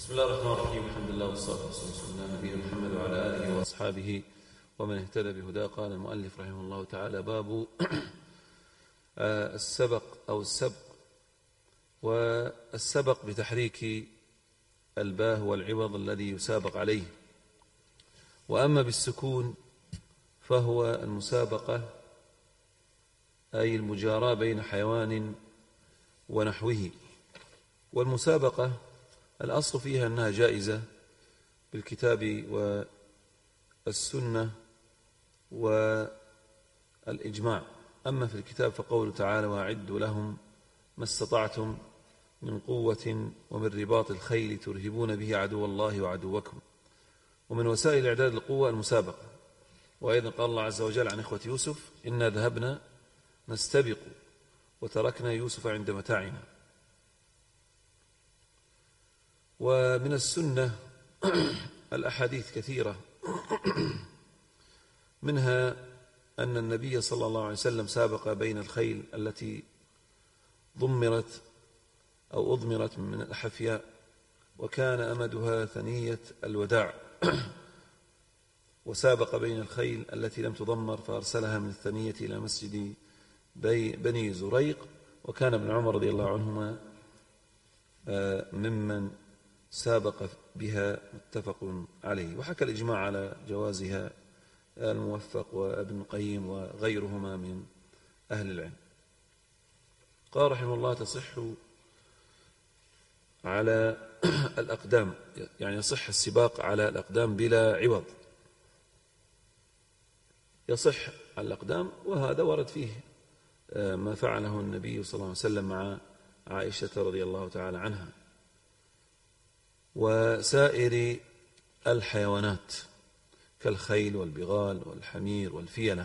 بسم الله الرحمن الرحيم. الحمد لله والصلاة والسلام على نبينا محمد وعلى آله وأصحابه ومن اهتدى بهداه. قال المؤلف رحمه الله تعالى: باب السبق أو السبق. والسبق بتحريك الباء والعوض الذي يسابق عليه. وأما بالسكون فهو المسابقة، أي المجاراة بين حيوان ونحوه. والمسابقة الأصل فيها أنها جائزة بالكتاب والسنة والإجماع. أما في الكتاب فقوله تعالى: وأعدوا لهم ما استطعتم من قوة ومن رباط الخيل ترهبون به عدو الله وعدوكم. ومن وسائل إعداد القوة المسابقة. وأيضا قال الله عز وجل عن إخوة يوسف: إنا ذهبنا نستبق وتركنا يوسف عند متاعنا. ومن السنة الأحاديث كثيرة، منها أن النبي صلى الله عليه وسلم سابق بين الخيل التي ضمرت أو أضمرت من الأحفياء، وكان أمدها ثنية الوداع، وسابق بين الخيل التي لم تضمر فأرسلها من الثنية إلى مسجد بني زريق. وكان ابن عمر رضي الله عنهما ممن سابق بها، متفق عليه. وحكى الإجماع على جوازها الموفق وابن القيم وغيرهما من أهل العلم. قال رحمه الله: تصح على الأقدام، يعني يصح السباق على الأقدام بلا عوض، يصح على الأقدام. وهذا ورد فيه ما فعله النبي صلى الله عليه وسلم مع عائشة رضي الله تعالى عنها. وسائر الحيوانات كالخيل والبغال والحمير والفيلة،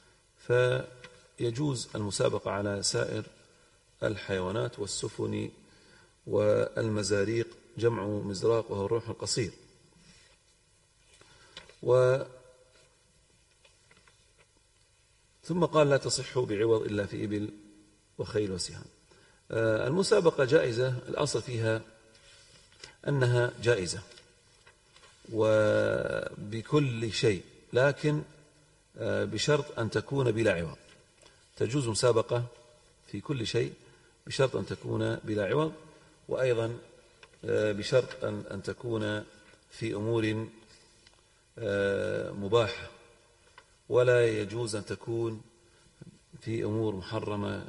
فيجوز المسابقة على سائر الحيوانات. والسفن والمزاريق جمع مزراق وهو الرمح القصير. ثم قال: لا تصح بعوض إلا في إبل وخيل وسهام. المسابقة جائزة، الأصل فيها أنها جائزة وبكل شيء، لكن بشرط أن تكون بلا عوض. تجوز مسابقة في كل شيء بشرط أن تكون بلا عوض، وأيضا بشرط أن تكون في أمور مباحة، ولا يجوز أن تكون في أمور محرمة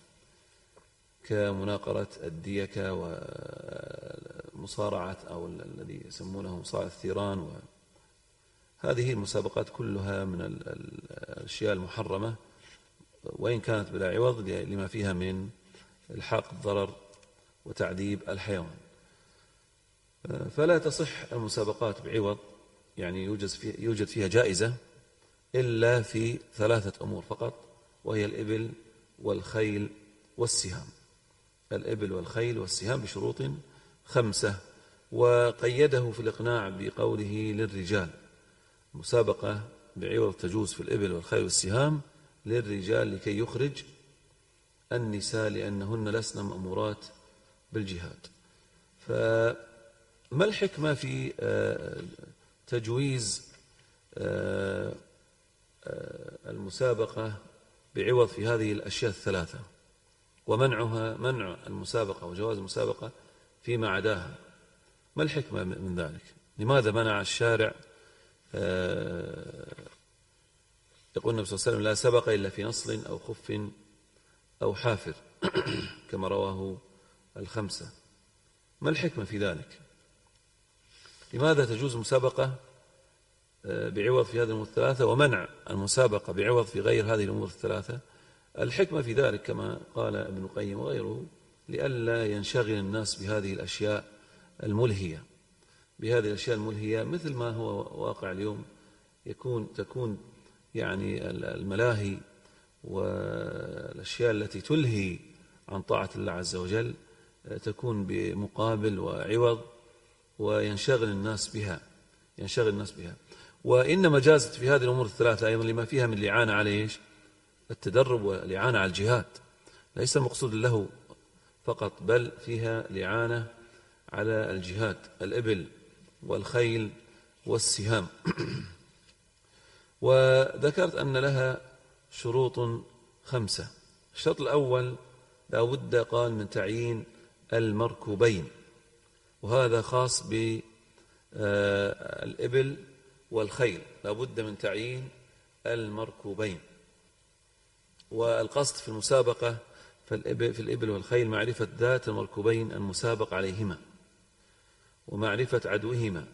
كمناقرة الديكة ومصارعة أو الذي يسمونه مصارعة الثيران. هذه المسابقات كلها من الأشياء المحرمة، وإن كانت بلا عوض لما فيها من إلحاق الضرر وتعذيب الحيوان. فلا تصح المسابقات بعوض، يعني يوجد فيها جائزة إلا في ثلاثة أمور فقط، وهي الإبل والخيل والسهام. الإبل والخيل والسهام بشروط 5. وقيده في الإقناع بقوله: للرجال. مسابقة بعوض تجوز في الإبل والخيل والسهام للرجال لكي يخرج النساء لأنهن لسن مأمورات بالجهاد. فما الحكمة في تجويز المسابقة بعوض في هذه الأشياء الثلاثة، منع المسابقة وجواز المسابقة فيما عداها؟ ما الحكمة من ذلك؟ لماذا منع الشارع؟ يقول النبي صلى الله عليه وسلم: لا سبق إلا في نصل أو خف أو حافر كما رواه 5. ما الحكمة في ذلك؟ لماذا تجوز مسابقة بعوض في هذه الأمور الثلاثة ومنع المسابقة بعوض في غير هذه الأمور الثلاثة؟ الحكمة في ذلك كما قال ابن القيم وغيره: لئلا ينشغل الناس بهذه الأشياء الملهية، مثل ما هو واقع اليوم. تكون يعني الملاهي والأشياء التي تلهي عن طاعة الله عز وجل تكون بمقابل وعوض، وينشغل الناس بها. وإنما جازت في هذه الأمور الثلاثة أيضا لما فيها من الإعانة على التدرب والإعانة على الجهاد. ليس المقصود له فقط، بل فيها الإعانة على الجهاد، الإبل والخيل والسهام. وذكرت أن لها شروط 5. الشرط الأول لا بد قال من تعيين المركوبين، وهذا خاص بالإبل والخيل، لا بد من تعيين المركوبين. والقصد في المسابقة في الإبل والخيل معرفة ذات المركوبين المسابق عليهما ومعرفة عدوهما.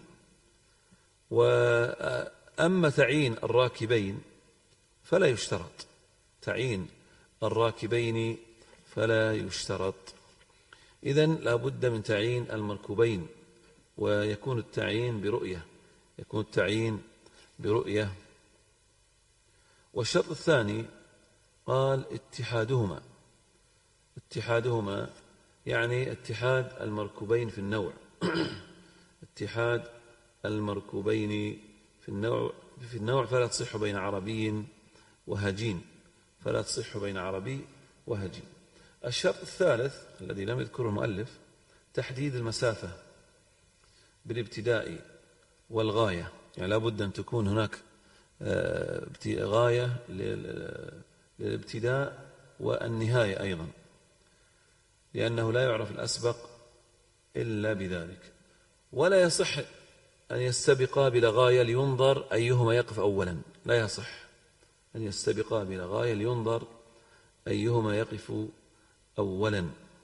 وأما تعيين الراكبين فلا يشترط، تعيين الراكبين فلا يشترط. إذن لا بد من تعيين المركوبين، ويكون التعيين برؤية، يكون التعيين برؤية. والشرط الثاني قال اتحادهما، اتحادهما يعني اتحاد المركوبين في النوع اتحاد المركوبين في النوع فلا تصح بين عربي وهجين، فلا تصح بين عربي وهجين. الشرط الثالث الذي لم يذكره المؤلف تحديد المسافة بالابتداء والغاية، يعني لا بد أن تكون هناك غاية للابتداء والنهاية أيضا، لأنه لا يعرف الأسبق إلا بذلك. ولا يصح أن يستبقا بلا غاية لينظر أيهما يقف أولا، لا يصح أن يستبقا بلا غاية لينظر أيهما يقف أولا.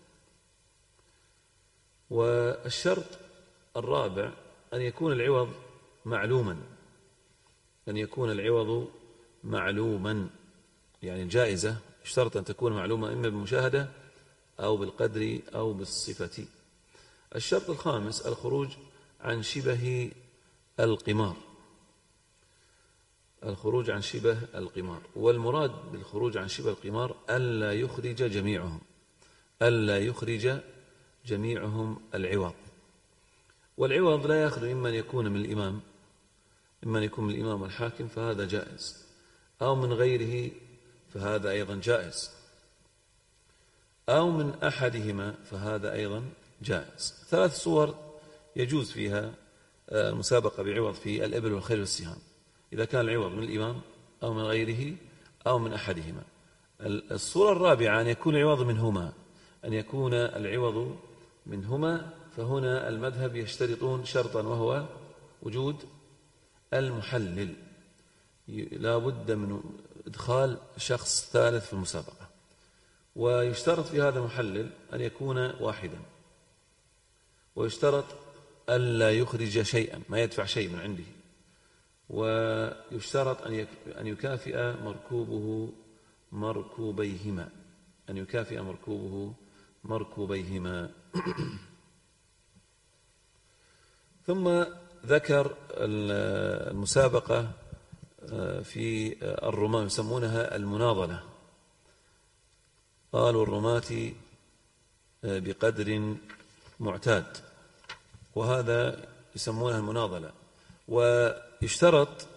والشرط الرابع أن يكون العوض معلوما، أن يكون العوض معلوما، يعني الجائزة اشترط أن تكون معلومة إما بالمشاهدة أو بالقدر أو بالصفة. الشرط الخامس الخروج عن شبه القمار، الخروج عن شبه القمار. والمراد بالخروج عن شبه القمار ألا يخرج جميعهم، ألا يخرج جميعهم العوض. والعوض لا يخرج إما أن يكون من الإمام، إما أن يكون من الإمام والحاكم فهذا جائز، أو من غيره فهذا أيضا جائز، أو من أحدهما فهذا أيضا جائز. 3 صور يجوز فيها المسابقة بعوض في الإبل والخيل والسهام، إذا كان العوض من الإمام أو من غيره أو من أحدهما. الصورة الرابعة أن يكون العوض منهما، أن يكون العوض منهما، فهنا المذهب يشترطون شرطا وهو وجود المحلل، لا بد من إدخال شخص ثالث في المسابقة. ويشترط في هذا المحلل أن يكون واحدا، ويشترط ألا يخرج شيئا، ما يدفع شيء من عنده، ويشترط أن يكافئ مركوبه مركوبيهما، أن يكافئ مركوبه مركوبيهما. ثم ذكر المسابقة في الرماة يسمونها المناضلة، قالوا الرماة بقدر معتاد، وهذا يسمونها المناضلة. ويشترط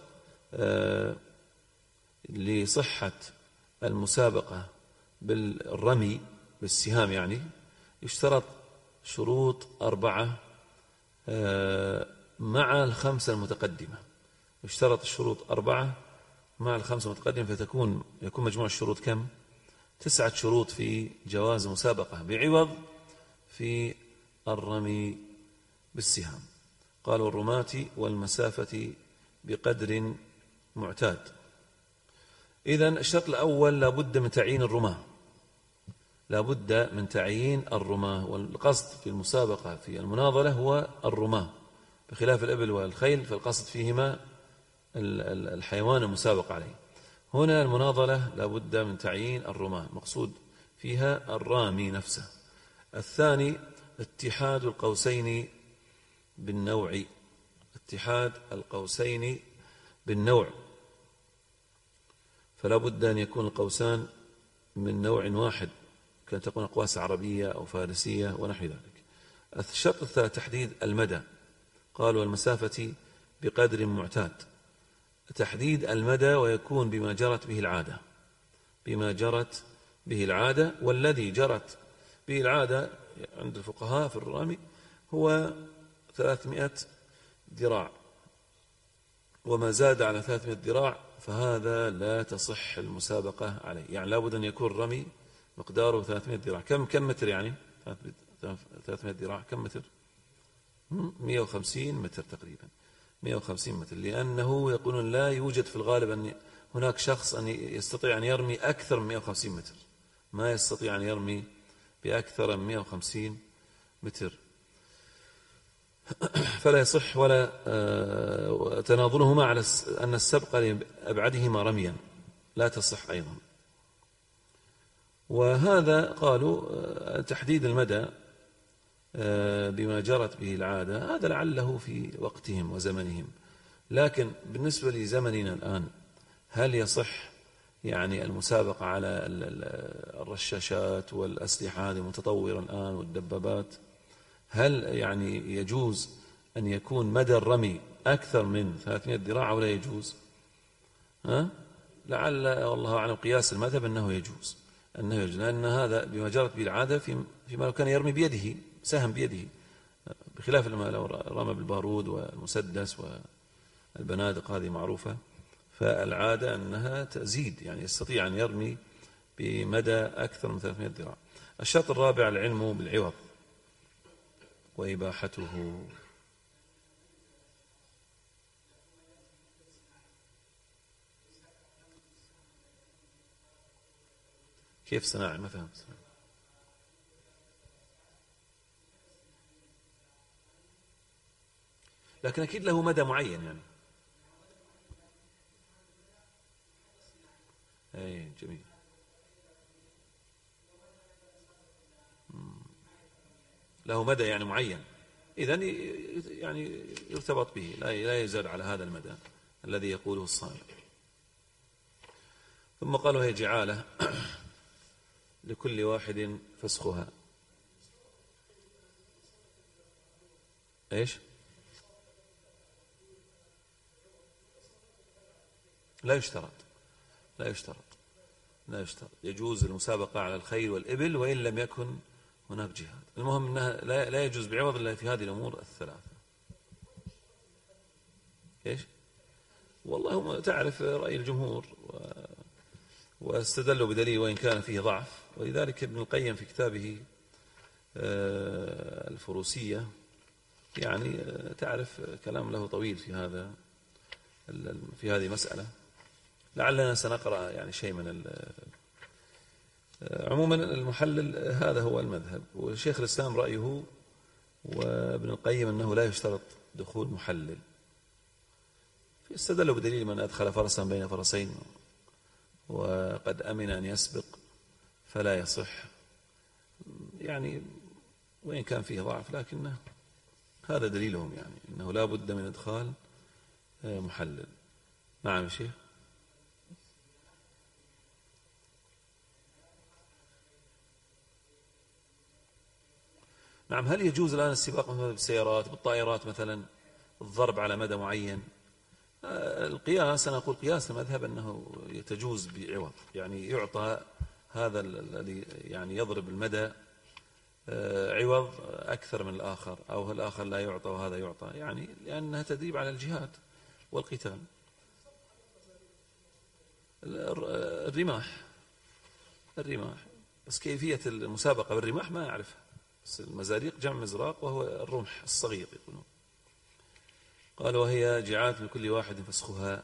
لصحة المسابقة بالرمي بالسهام، يعني يشترط شروط 4 مع ال5 المتقدمة، يشترط الشروط 4 مع ال5 المتقدمة، يكون مجموع الشروط كم؟ 9 شروط في جواز مسابقة بعوض في الرمي بالسهام. قالوا الرماة والمسافة بقدر معتاد. إذن الشرط الأول لابد من تعيين الرماة، لابد من تعيين الرماة، والقصد في المسابقة في المناضلة هو الرماة، بخلاف الإبل والخيل فالقصد فيهما الحيوان المسابق عليه. هنا المناضلة لابد من تعيين الرماة، مقصود فيها الرامي نفسه. الثاني اتحاد القوسين بالنوع، اتحاد القوسين بالنوع، فلا بد أن يكون القوسان من نوع واحد، كان تكون أقواس عربية أو فارسية ونحو ذلك. الشرط الثالث تحديد المدى، قالوا المسافة بقدر معتاد، تحديد المدى ويكون بما جرت به العادة، بما جرت به العادة. والذي جرت به العادة عند الفقهاء في الرمي هو 300 ذراع، وما زاد على 300 ذراع فهذا لا تصح المسابقة عليه. يعني لابد أن يكون الرمي مقداره 300 ذراع. كم متر يعني 300 ذراع؟ كم متر؟ 150 متر تقريبا، 150 متر. لأنه يقولون لا يوجد في الغالب أن هناك شخص أن يستطيع أن يرمي أكثر من 150 متر، ما يستطيع أن يرمي بأكثر من 150 متر، فلا يصح ولا تناظرهما على أن السبق لأبعدهما رميا لا تصح أيضا. وهذا قالوا تحديد المدى بما جرت به العادة هذا لعله في وقتهم وزمنهم، لكن بالنسبة لزمننا الآن هل يصح يعني المسابقة على الرشاشات والأسلحة هذه المتطورة الآن والدبابات؟ هل يعني يجوز أن يكون مدى الرمي أكثر من 300 ذراع أو لا يجوز؟ لعل والله أعلم قياس المذهب أنه يجوز، لأن هذا بما جرت به العادة فيما لو كان يرمي بيده سهم بيده، بخلاف لما لو رمى بالبارود والمسدس والبنادق هذه معروفة، فالعادة أنها تزيد، يعني يستطيع أن يرمي بمدى أكثر من 300 ذراع. الشرط الرابع العلم بالعوض وإباحته. كيف صناعي؟ ما فهمت. لكن أكيد له مدى معين يعني. أي جميل. له مدى يعني معين، إذن يعني يرتبط به، لا يزال على هذا المدى الذي يقوله الصانع. ثم قالوا هي جعالة لكل واحد فسخها. إيش؟ لا يشترط، لا يشترط، لا يشترط. يجوز المسابقة على الخيل والإبل وإن لم يكن هناك جهاد. المهم أنها لا يجوز بعوض إلا في هذه الأمور الثلاثة. إيش؟ والله تعرف رأي الجمهور واستدلوا بدليل وإن كان فيه ضعف، ولذلك ابن القيم في كتابه الفروسية يعني تعرف كلام له طويل في هذه المسألة. لعلنا سنقرأ يعني شيء من عموما المحلل هذا هو المذهب، وشيخ الإسلام رأيه وابن القيم أنه لا يشترط دخول محلل. استدلوا بدليل من أدخل فرسا بين فرسين وقد أمن أن يسبق فلا يصح، يعني وإن كان فيه ضعف لكنه هذا دليلهم، يعني أنه لا بد من إدخال محلل. نعم يا شيخ. نعم. هل يجوز الآن السباق مثلا بالسيارات بالطائرات مثلا، الضرب على مدى معين؟ القياس أنا أقول قياس المذهب أنه يتجوز بعوض، يعني يعطى هذا الذي يعني يضرب المدى عوض أكثر من الآخر، أو الآخر لا يعطى وهذا يعطى، يعني لأنها تدريب على الجهاد والقتال. الرماح بس كيفية المسابقة بالرماح ما أعرفها، بس المزاريق جمع مزراق وهو الرمح الصغير يقولون. قال وهي جعالة لكل واحد فسخها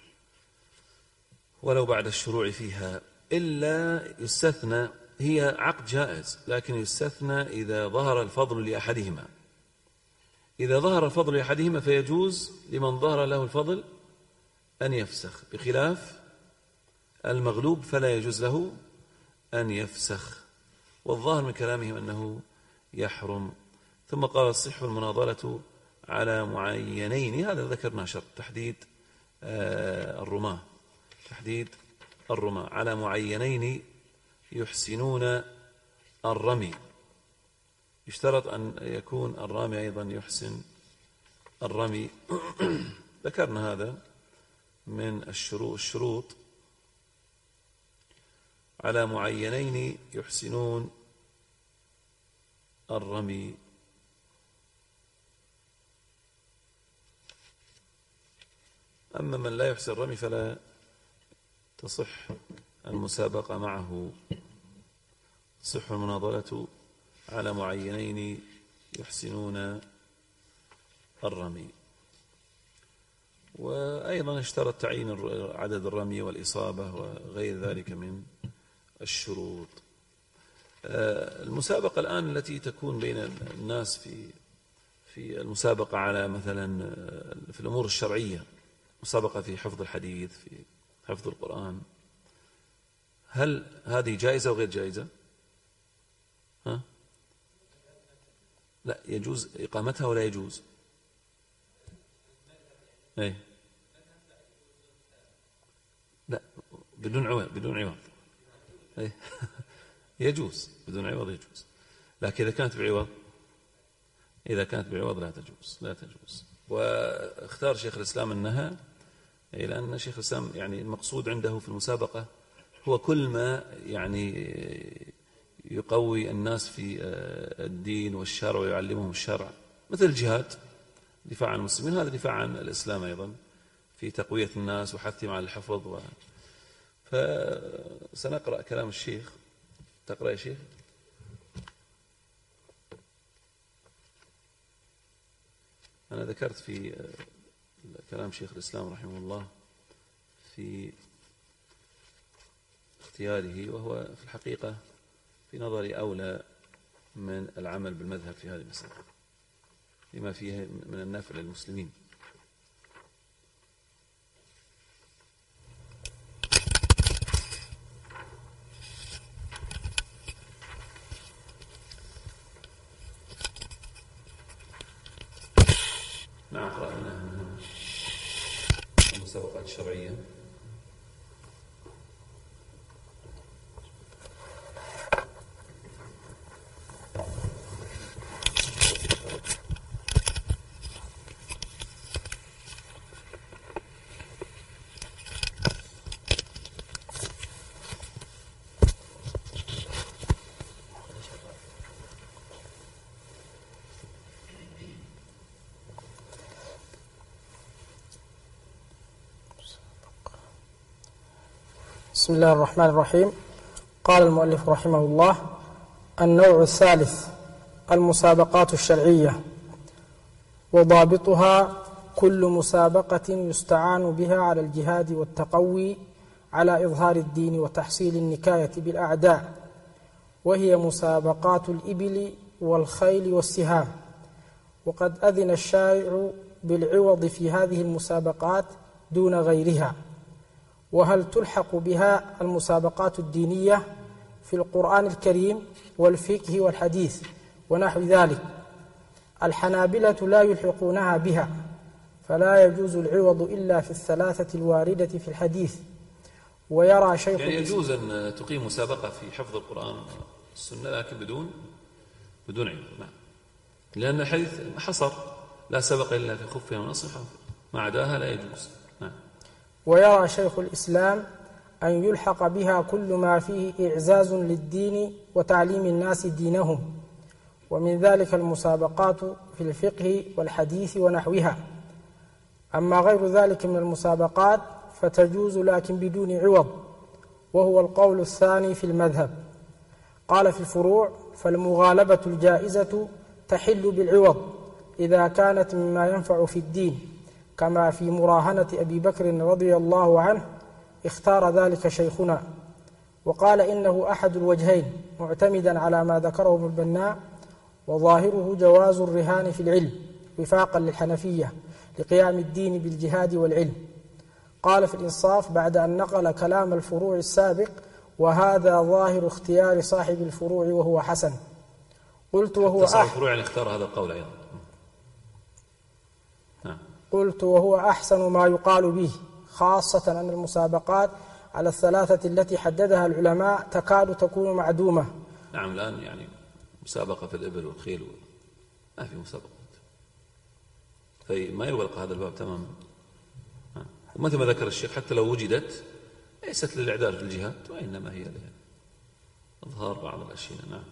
ولو بعد الشروع فيها، إلا يستثنى، هي عقد جائز لكن يستثنى إذا ظهر الفضل لأحدهما. إذا ظهر الفضل لأحدهما فيجوز لمن ظهر له الفضل أن يفسخ، بخلاف المغلوب فلا يجوز له أن يفسخ، والظاهر من كلامهم أنه يحرم. ثم قال الصح المناضلة على معينين، هذا ذكرنا شرط تحديد الرماة، تحديد الرماة على معينين يحسنون الرمي. يشترط أن يكون الرامي أيضا يحسن الرمي. ذكرنا هذا من الشروط على معينين يحسنون الرمي. أما من لا يحسن الرمي فلا تصح المسابقة معه، تصح المناضلة على معينين يحسنون الرمي. وأيضا اشترط تعيين عدد الرمي والإصابة وغير ذلك من الشروط. المسابقة الآن التي تكون بين الناس في المسابقة على مثلا في الأمور الشرعية، مسابقة في حفظ الحديث، في حفظ القرآن، هل هذه جائزة وغير جائزة؟ ها؟ لا، يجوز إقامتها ولا يجوز؟ أي لا، بدون عوض، بدون عوض. أي يجوز بدون عوض يجوز، لكن إذا كانت بعوض، إذا كانت بعوض لا تجوز، لا تجوز. واختار شيخ الإسلام أنها، لأن شيخ الإسلام يعني المقصود عنده في المسابقة هو كل ما يعني يقوي الناس في الدين والشرع ويعلمهم الشرع، مثل الجهاد، دفاع عن المسلمين، هذا دفاع عن الإسلام أيضا في تقوية الناس وحثهم على الحفظ. فسنقرأ كلام الشيخ. تقرأ يا شيخ؟ أنا ذكرت في كلام شيخ الإسلام رحمه الله في اختياره، وهو في الحقيقة في نظري أولى من العمل بالمذهب في هذه المسألة لما فيه من النفع للمسلمين. نعم، قرأنا المسابقات الشرعية. بسم الله الرحمن الرحيم. قال المؤلف رحمه الله: النوع الثالث المسابقات الشرعية، وضابطها كل مسابقة يستعان بها على الجهاد والتقوي على إظهار الدين وتحصيل النكاية بالأعداء، وهي مسابقات الإبل والخيل والسهام. وقد أذن الشارع بالعوض في هذه المسابقات دون غيرها. وهل تلحق بها المسابقات الدينية في القرآن الكريم والفقه والحديث ونحو ذلك؟ الحنابلة لا يلحقونها بها، فلا يجوز العوض إلا في الثلاثة الواردة في الحديث. ويرى شيخ يعني يجوز أن تقيم مسابقة في حفظ القرآن والسنة لكن بدون عوض. نعم، لأن الحديث حصر لا سبق إلا في خف ونصف، ما عداها لا يجوز. نعم. ويرى شيخ الإسلام أن يلحق بها كل ما فيه إعزاز للدين وتعليم الناس دينهم، ومن ذلك المسابقات في الفقه والحديث ونحوها. أما غير ذلك من المسابقات فتجوز لكن بدون عوض، وهو القول الثاني في المذهب. قال في الفروع: فالمغالبة الجائزة تحل بالعوض إذا كانت مما ينفع في الدين، كما في مراهنة أبي بكر رضي الله عنه، اختار ذلك شيخنا، وقال إنه أحد الوجهين معتمدا على ما ذكره ابن البناء، وظاهره جواز الرهان في العلم وفاقا للحنفية لقيام الدين بالجهاد والعلم. قال في الإنصاف بعد أن نقل كلام الفروع السابق: وهذا ظاهر اختيار صاحب الفروع وهو حسن. قلت وهو الفروع يعني اختار هذا القول أيضا. قلت وهو أحسن ما يقال به، خاصة أن المسابقات على الثلاثة التي حددها العلماء تكاد تكون معدومة. نعم، الآن يعني مسابقة في الإبل والخيل ما في مسابقات، فما يغلق هذا الباب تماما. ومثل ما ذكر الشيخ حتى لو وجدت ليست للإعداد في الجهاد، وإنما هي لإظهار بعض الأشياء. نعم.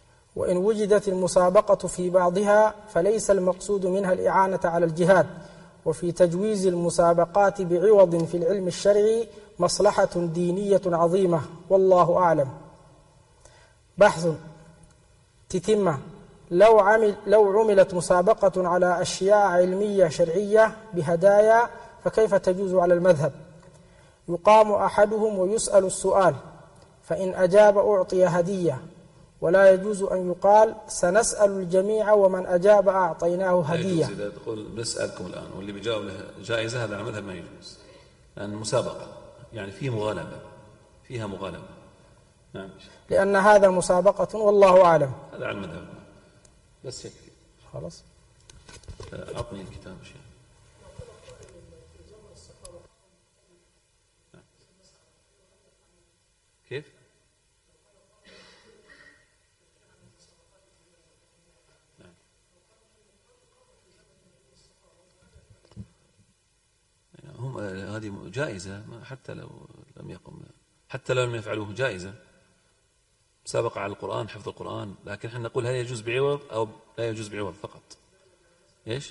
وإن وجدت المسابقة في بعضها فليس المقصود منها الإعانة على الجهاد، وفي تجويز المسابقات بعوض في العلم الشرعي مصلحة دينية عظيمة، والله أعلم. بحث تتمة: لو عملت مسابقة على أشياء علمية شرعية بهدايا فكيف تجوز على المذهب؟ يقام أحدهم ويسأل السؤال، فإن أجاب أعطي هدية، ولا يجوز أن يقال سنسأل الجميع ومن أجاب أعطيناه هدية. يجوز إذا تقول نسألكم الآن واللي بيجاوب له جائزة، هذا على المذهب ما يجوز، لأن مسابقة يعني فيه مغالبة، فيها مغالبة. نعم. لأن هذا مسابقة، والله أعلم. هذا على المذهب بس يكفي خلاص. أعطني الكتاب شيء. كيف؟ نعم. هم هذه جائزة حتى لو لم يقم، حتى لو لم يفعلوه جائزة، مسابقة على القرآن، حفظ القرآن، لكن احنا نقول هل يجوز بعوض أو لا يجوز بعوض فقط. إيش؟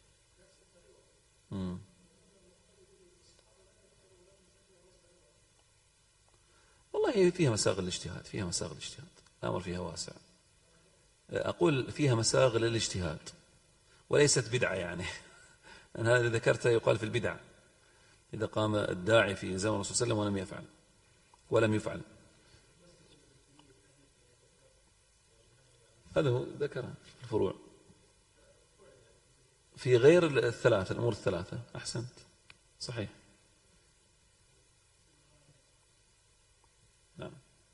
والله فيها مساغ الاجتهاد، فيها مساغ الاجتهاد، الأمر فيها واسع. أقول فيها مساغ للاجتهاد وليست بدعة يعني. أن هذا ذكرته يقال في البدع، إذا قام الداعي في زمن الرسول صلى الله عليه وسلم ولم يفعل. هذا هو ذكره الفروع في غير الثلاثة، الأمور الثلاثة. أحسنت، صحيح. نعم.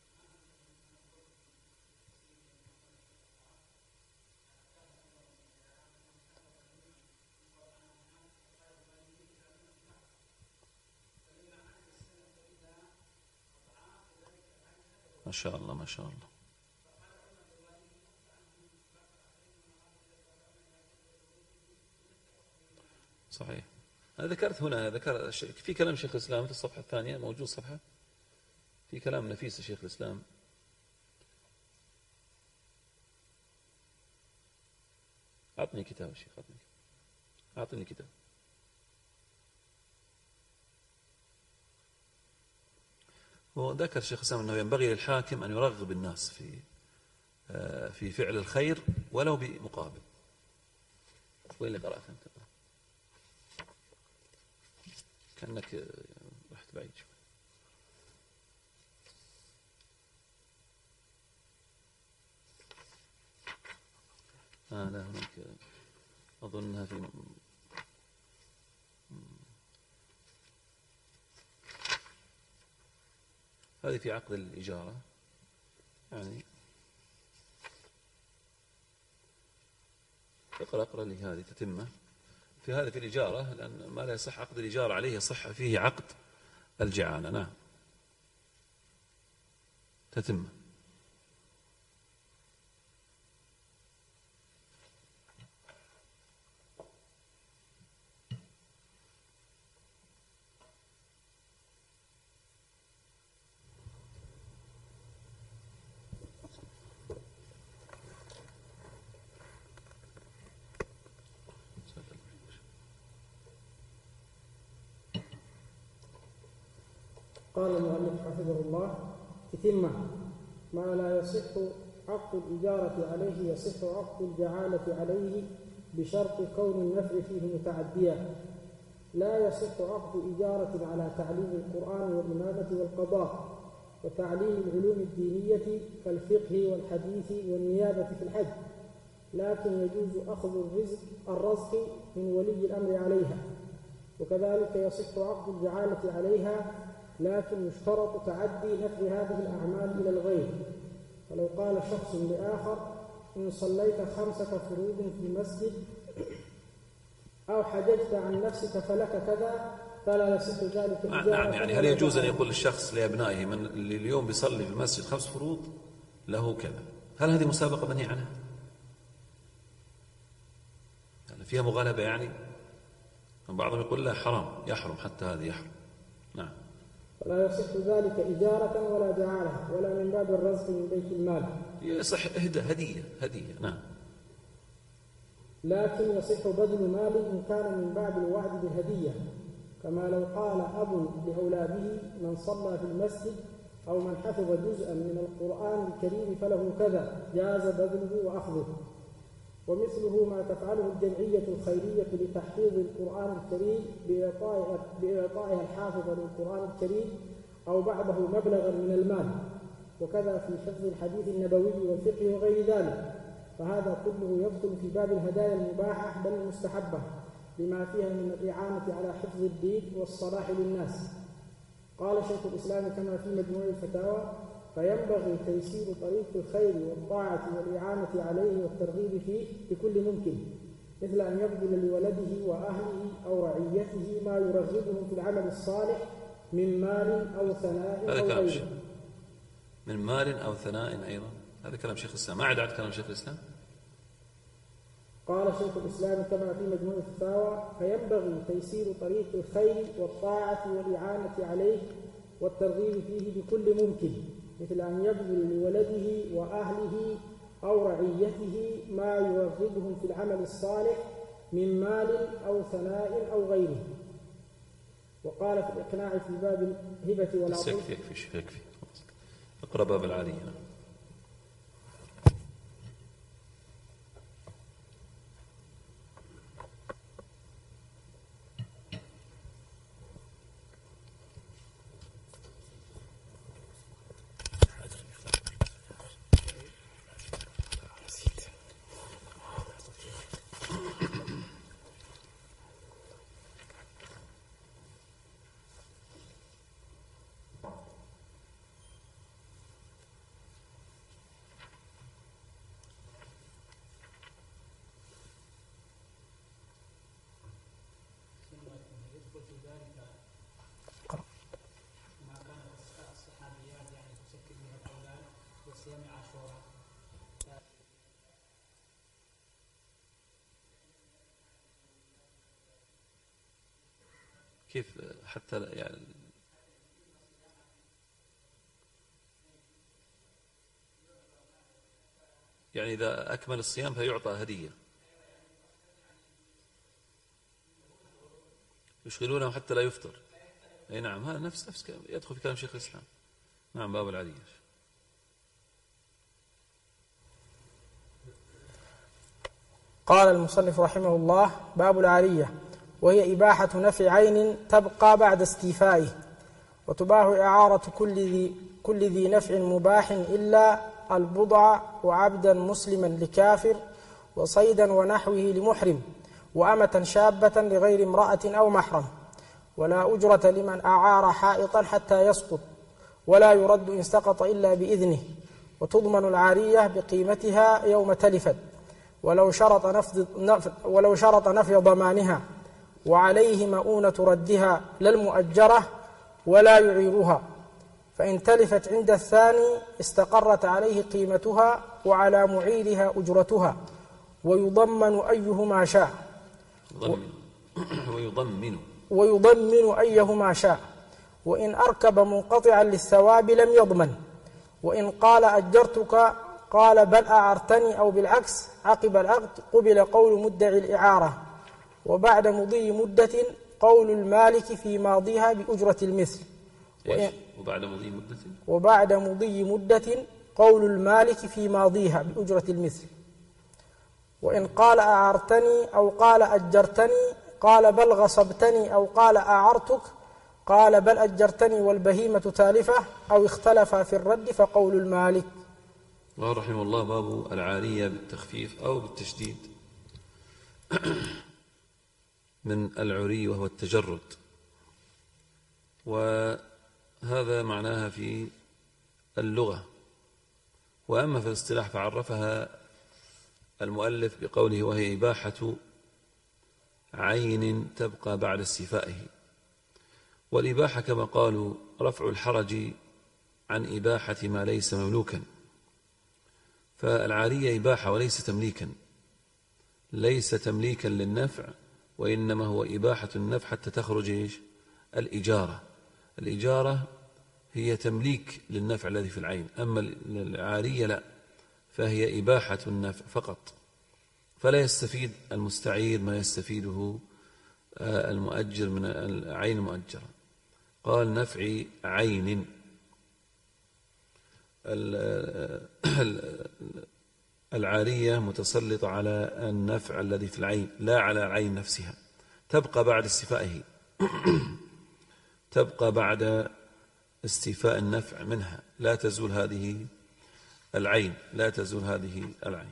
ما شاء الله ما شاء الله. صحيح. أنا ذكرت هنا، ذكر في كلام شيخ الإسلام في الصفحة الثانية، موجود صفحة في كلام نفيس شيخ الإسلام. أعطني كتاب الشيخ، أعطني كتاب. وذكر شيخ الإسلام أنه ينبغي للحاكم أن يرغب الناس في فعل الخير ولو بمقابل. وين اللي قرأت أنت؟ كأنك رحت بعيد شوي. لا هناك أظنها في هذه في عقد الإجارة يعني. اقرأ لي هذه تتمة في هذا في الإجارة، لأن ما لا يصح عقد الإجارة عليه يصح فيه عقد الجعانة. نعم تتمة. قال المؤلف حفظه الله: تتمة: ما لا يصح عقد الإجارة عليه يصح عقد الجعالة عليه بشرط كون النفع فيه متعديا. لا يصح عقد إجارة على تعليم القرآن والإمامة والقضاء وتعليم العلوم الدينية كالفقه والحديث والنيابة في الحج، لكن يجوز أخذ الرزق من ولي الأمر عليها. وكذلك يصح عقد الجعالة عليها، لكن يشترط تعدي نفع هذه الأعمال إلى الغير. فلو قال شخص لآخر: إن صليت 5 فروض في المسجد أو حججت عن نفسك فلك كذا، فلا يصح ذلك إجارة. نعم، يعني هل يجوز أن يقول الشخص لأبنائه من اللي اليوم بيصلي في المسجد 5 فروض له كذا؟ هل هذه مسابقة منهي عنها؟ هل فيها مغالبة يعني؟ بعضهم يقول لا حرام، يحرم حتى هذه يحرم. نعم. فلا يصح ذلك إجارة ولا جعالة ولا من باب الرزق من بيت المال. يصح هدية. نعم. لكن يصح بذل مال إن كان من باب الوعد بالهدية، كما لو قال أب لأولاده: من صلى في المسجد أو من حفظ جزءا من القرآن الكريم فله كذا، جاز بذله وأخذه. ومثله ما تفعله الجمعية الخيرية لتحفيظ القرآن الكريم بإعطائها الحافظ للقرآن الكريم أو بعضه مبلغا من المال، وكذا في حفظ الحديث النبوي والفقه وغير ذلك، فهذا كله يدخل في باب الهدايا المباحة بل المستحبة، لما فيها من الإعانة على حفظ الدين والصلاح للناس. قال شيخ الإسلام كما في مجموع الفتاوى: فينبغي تيسير طريق الخير والطاعة والإعانة عليه والترغيب فيه بكل ممكن، مثل أن يبذل لولده وأهله أو رعيته ما يرغبهم في العمل الصالح من مال أو ثناء أو غيره. من مال أو ثناء أيضا، هذا كلام شيخ الإسلام، ما عاد كلام شيخ الإسلام. قال شيخ الإسلام كما في مجموع الفتاوى: فينبغي تيسير طريق الخير والطاعة والإعانة عليه والترغيب فيه بكل ممكن، مثل أن يبذل لولده وأهله أو رعيته ما يرغبهم في العمل الصالح من مال أو ثناء أو غيره. وقال في الإقناع في باب الهبة والعطف. يكفي اقرأ باب العالية. كيف حتى يعني إذا أكمل الصيام فيعطى هدية، يشغلونه حتى لا يفطر. أي نعم، هذا نفس يدخل في كلام شيخ الإسلام. نعم، باب العالية. قال المصنف رحمه الله: باب العارية، وهي إباحة نفع عين تبقى بعد استيفائه، وتباح إعارة كل ذي نفع مباح إلا البضع وعبدا مسلما لكافر وصيدا ونحوه لمحرم وأمة شابة لغير امرأة أو محرم، ولا أجرة لمن أعار حائطا حتى يسقط، ولا يرد إن سقط إلا بإذنه، وتضمن العارية بقيمتها يوم تلفت، ولو شرط نفي ضمانها، وعليه مؤونة ردها لا المؤجرة ولا يعيرها، فإن تلفت عند الثاني استقرت عليه قيمتها وعلى معيرها أجرتها، ويضمن أيهما شاء ويضمن أيهما شاء، وإن أركب منقطعا للثواب لم يضمن، وإن قال أجرتك قال بل أعرتني أو بالعكس عقب العقد قبل قول مدعي الإعارة، وبعد مضي مدة قول المالك في ماضيها بأجرة المثل. وبعد مضي مدة قول المالك في ماضيها بأجرة المثل. وإن قال أعرتني أو قال أجرتني قال بل غصبتني أو قال أعرتك قال بل أجرتني والبهيمة تالفة أو اختلفا في الرد فقول المالك. الله رحمه الله. باب العارية بالتخفيف أو بالتشديد من العري وهو التجرد، وهذا معناها في اللغة، وأما في الاصطلاح فعرفها المؤلف بقوله: وهي إباحة عين تبقى بعد استيفائه. والإباحة كما قالوا رفع الحرج عن إباحة ما ليس مملوكا، فالعارية إباحة وليس تمليكا، ليس تمليكا للنفع، وإنما هو إباحة النفع حتى تخرج الإجارة. الإجارة هي تمليك للنفع الذي في العين، أما العارية لا، فهي إباحة النفع فقط. فلا يستفيد المستعير ما يستفيده المؤجر من العين المؤجرة. قال نفع عين، العارية متسلطة على النفع الذي في العين لا على العين نفسها، تبقى بعد استيفائه، تبقى بعد استيفاء النفع منها، لا تزول هذه العين، لا تزول هذه العين.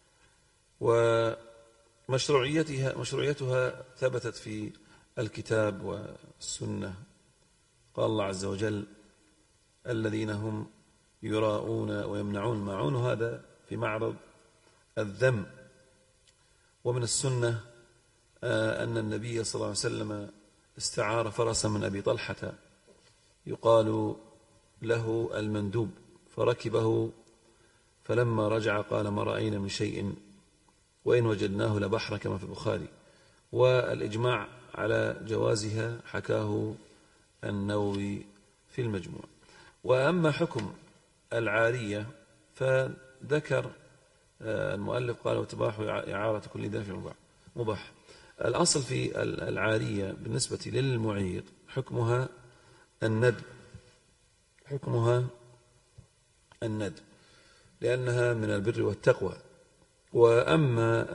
ومشروعيتها ثبتت في الكتاب والسنة. قال الله عز وجل الذين هم يراءون ويمنعون الماعون، هذا في معرض الذم. ومن السنة أن النبي صلى الله عليه وسلم استعار فرسا من أبي طلحة يقال له المندوب، فركبه، فلما رجع قال ما رأينا من شيء وإن وجدناه لبحر، كما في البخاري. والإجماع على جوازها حكاه النووي في المجموع. وأما حكم العارية فذكر المؤلف قال وتباح إعارة كل دافع مباح. الأصل في العارية بالنسبة للمعير حكمها الندب، حكمها الندب، لأنها من البر والتقوى. وأما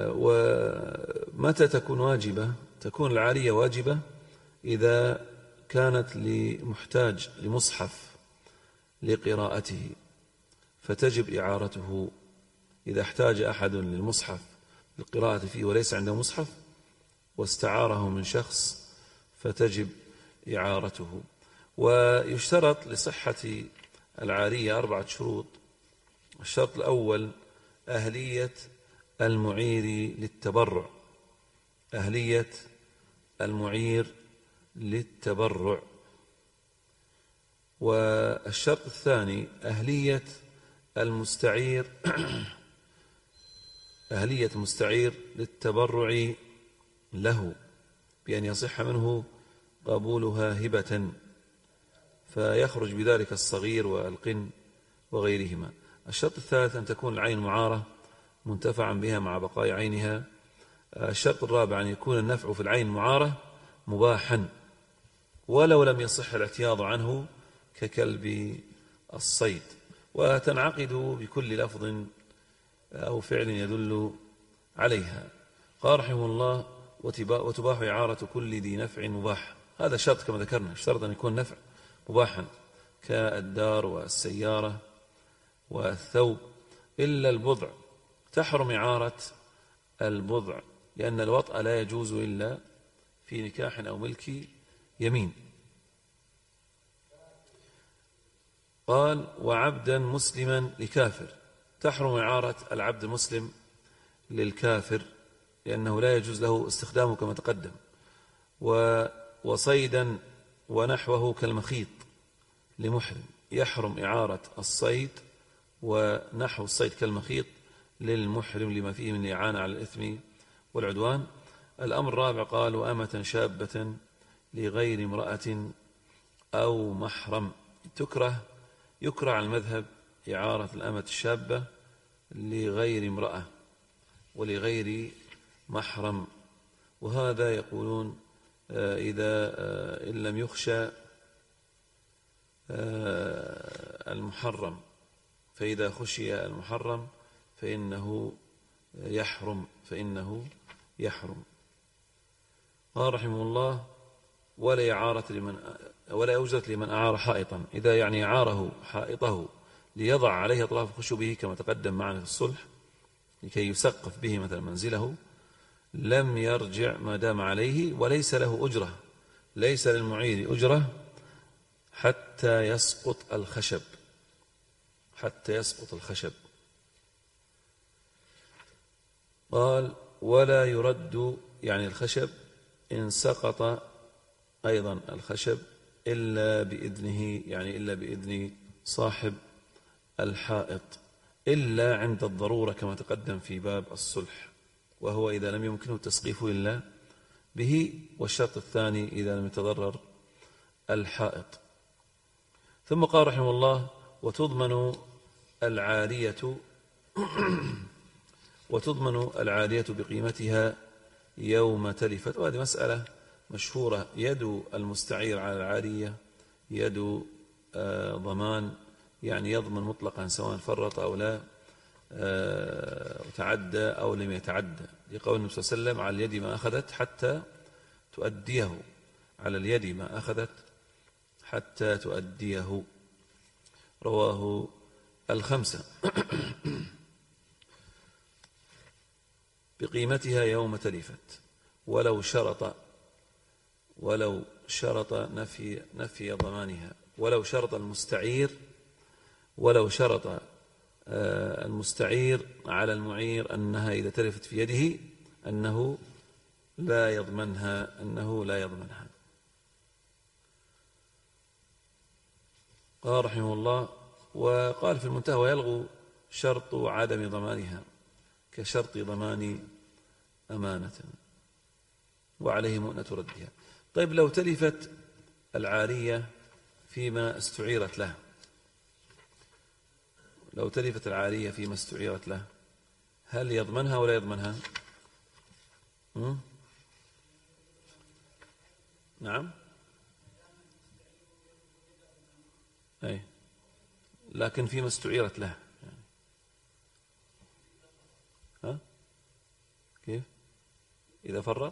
ومتى تكون واجبة؟ تكون العارية واجبة إذا كانت لمحتاج لمصحف لقراءته فتجب إعارته. إذا احتاج أحد للمصحف للقراءة فيه وليس عنده مصحف واستعاره من شخص فتجب إعارته. ويشترط لصحة العارية 4 شروط. الشرط الأول أهلية المعير للتبرع، أهلية المعير للتبرع. والشرط الثاني أهلية المستعير أهلية المستعير للتبرع له بأن يصح منه قبولها هبة، فيخرج بذلك الصغير والقن وغيرهما. الشرط الثالث أن تكون العين معارة منتفعا بها مع بقاء عينها. الشرط الرابع أن يكون النفع في العين معارة مباحا ولو لم يصح الاعتياض عنه ككلب الصيد، وتنعقد بكل لفظ أو فعل يدل عليها. قال رحمه الله وتباح إعارة كل ذي نفع مباح. هذا شرط كما ذكرنا، اشترط أن يكون نفع مباحا كالدار والسيارة والثوب، إلا البضع، تحرم إعارة البضع لأن الوطأ لا يجوز إلا في نكاح أو ملك يمين. قال وعبدا مسلما لكافر، تحرم إعارة العبد المسلم للكافر لأنه لا يجوز له استخدامه كما تقدم. وصيدا ونحوه كالمخيط لمحرم، يحرم إعارة الصيد ونحو الصيد كالمخيط للمحرم لما فيه من الإعانة على الإثم والعدوان. الأمر الرابع قال وأمة شابة لغير امرأة أو محرم، يكره على المذهب إعارة الأمة الشابة لغير امرأة ولغير محرم. وهذا يقولون إذا إن لم يخشى المحرم، فإذا خشي المحرم فإنه يحرم. قال رحمه الله ولا يوجد لمن أعار حائطا، إذا يعني أعاره حائطه ليضع عليه أطراف خشبه كما تقدم معنا في الصلح لكي يسقف به مثلا منزله، لم يرجع ما دام عليه وليس له أجرة، ليس للمعير أجرة حتى يسقط الخشب. قال ولا يرد يعني الخشب إن سقط أيضا الخشب إلا بإذنه، يعني إلا بإذن صاحب الحائط، إلا عند الضرورة كما تقدم في باب الصلح، وهو إذا لم يمكنه تسقيفه إلا به. والشرط الثاني إذا لم يتضرر الحائط. ثم قال رحمه الله وتضمن العارية وتضمن العارية بقيمتها يوم تلفت. وهذه مسألة مشهورة. يد المستعير على العارية يد ضمان، يعني يضمن مطلقا سواء فرط أو لا، وتعدى أو لم يتعدى، لقول النبي صلى الله عليه وسلم: على اليد ما أخذت حتى تؤديه، على اليد ما أخذت حتى تؤديه. رواه الخمسة. بقيمتها يوم تلفت، ولو شرط نفي ضمانها، ولو شرط المستعير على المعير أنها إذا تلفت في يده أنه لا يضمنها. قال رحمه الله: وقال في المنتهى: ويلغو شرط عدم ضمانها كشرط ضمان أمانة، وعليه مؤنة ردها. طيب، لو تلفت العارية فيما استعيرت له، هل يضمنها ولا يضمنها؟ نعم، أي، لكن فيما استعيرت له يعني. ها؟ كيف؟ إذا فرط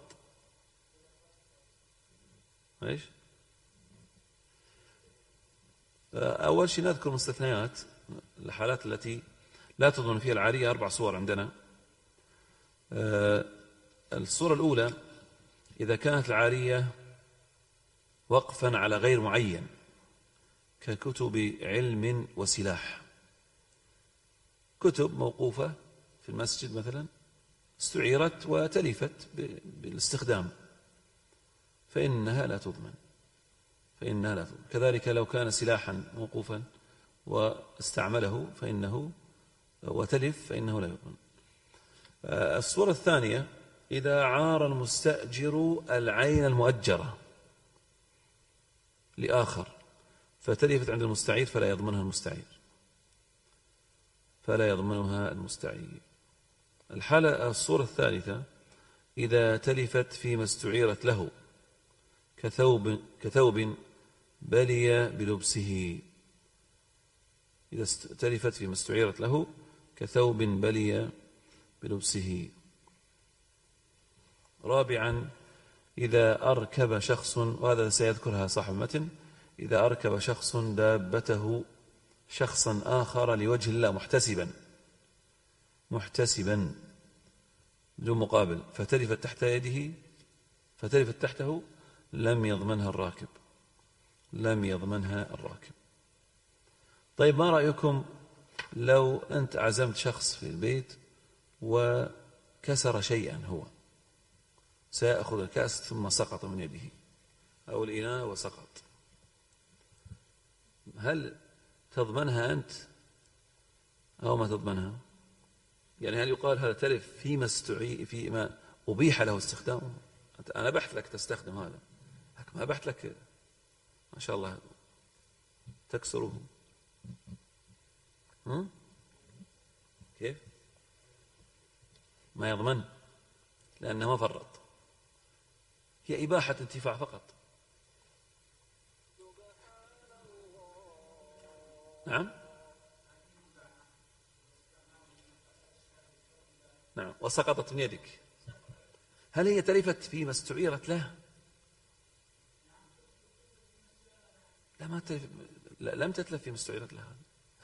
ايش؟ أول شيء نذكر مستثنيات الحالات التي لا تضمن فيها العارية. 4 صور عندنا. الصورة الأولى: إذا كانت العارية وقفا على غير معين ككتب علم وسلاح، كتب موقوفة في المسجد مثلا استعيرت وتلفت بالاستخدام فإنها لا تضمن. كذلك لو كان سلاحا موقوفا واستعمله وتلف فإنه لا يضمن. الصورة الثانية: إذا عار المستأجر العين المؤجرة لآخر فتلفت عند المستعير فلا يضمنها المستعير. الصورة الثالثة: إذا تلفت فيما استعيرت له كثوب بلي بلبسه. إذا تلفت فيما استعيرت له كثوب بلي بلبسه. رابعا: إذا أركب شخص، وهذا سيذكرها صاحب المتن، إذا أركب شخص دابته شخصا آخر لوجه الله محتسبا بدون مقابل فتلفت تحته لم يضمنها الراكب. طيب، ما رأيكم لو أنت عزمت شخص في البيت وكسر شيئا، هو سيأخذ الكأس ثم سقط من يده أو الإناء وسقط، هل تضمنها أنت أو ما تضمنها؟ يعني هل يقال هذا تلف فيما أبيح له استخدامه؟ أنا أبحت لك تستخدم هذا، ما أبحت لك ما شاء الله تكسره. كيف؟ ما يضمن لأنه ما فرط، هي إباحة انتفاع فقط. نعم، وسقطت من يدك، هل هي تلفت فيما استعيرت له؟ لم تتلف فيما استعيرت له.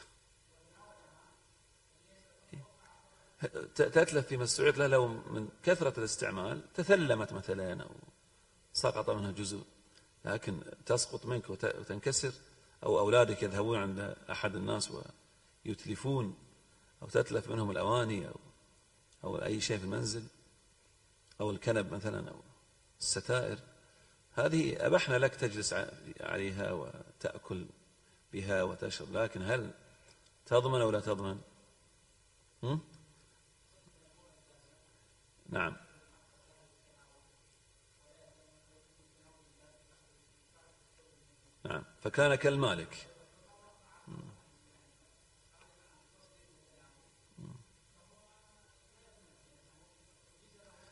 تتلف فيما استعيرت له لو من كثرة الاستعمال تثلمت مثلا أو سقط منها جزء، لكن تسقط منك وتنكسر، أو أولادك يذهبون عند أحد الناس ويتلفون، أو تتلف منهم الأواني أو أي شيء في المنزل، أو الكنب مثلا أو الستائر، هذه أبحنا لك تجلس عليها وتأكل بها وتشرب، لكن هل تضمن أو لا تضمن؟ نعم، فكان كالمالك.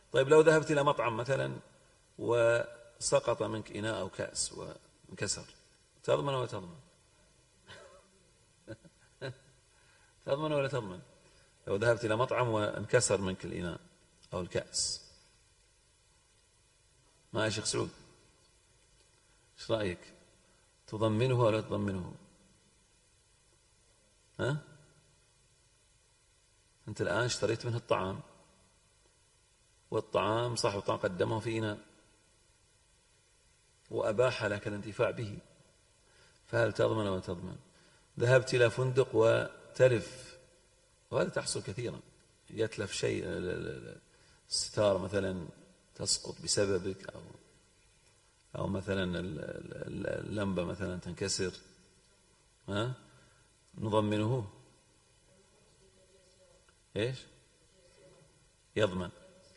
طيب لو ذهبت إلى مطعم مثلا وسقط منك إناء أو كأس وانكسر، تضمن ولا تضمن؟ تضمن ولا تضمن؟ لو ذهبت إلى مطعم وانكسر منك الإناء أو الكأس، ما يا شيخ سعود، ايش رأيك؟ تضمنه ولا تضمنه؟ ها؟ أنت الآن اشتريت منه الطعام، والطعام صاحب الطعام قدمه في إناء وأباح لك الانتفاع به، فهل تضمن ولا تضمن؟ ذهبت إلى فندق وتلف، وهذا تحصل كثيرا، يتلف شيء، الستار مثلا تسقط بسببك، أو مثلا اللمبة مثلا تنكسر، ها؟ نضمنه؟ إيش؟ يضمن،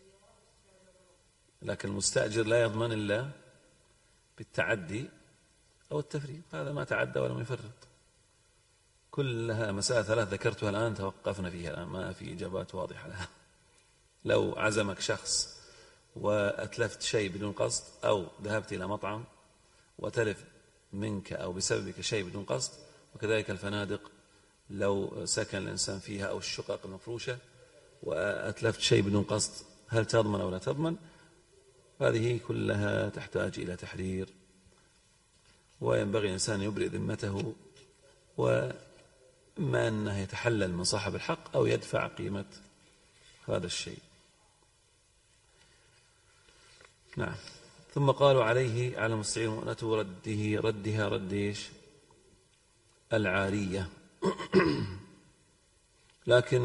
لكن المستأجر لا يضمن إلا بالتعدي أو التفريط، هذا ما تعدى ولم يفرط. كلها مسائل ثلاث ذكرتها الآن توقفنا فيها الآن، ما في إجابات واضحة لها. لو عزمك شخص وأتلفت شيء بدون قصد، أو ذهبت إلى مطعم وتلف منك أو بسببك شيء بدون قصد، وكذلك الفنادق لو سكن الإنسان فيها أو الشقق المفروشة وأتلفت شيء بدون قصد، هل تضمن أو لا تضمن؟ هذه كلها تحتاج إلى تحرير، وينبغي الإنسان يبرئ ذمته، وإما أنه يتحلل من صاحب الحق أو يدفع قيمة هذا الشيء. نعم. ثم قالوا عليه على المستعير مؤنته ردها رديش العارية. لكن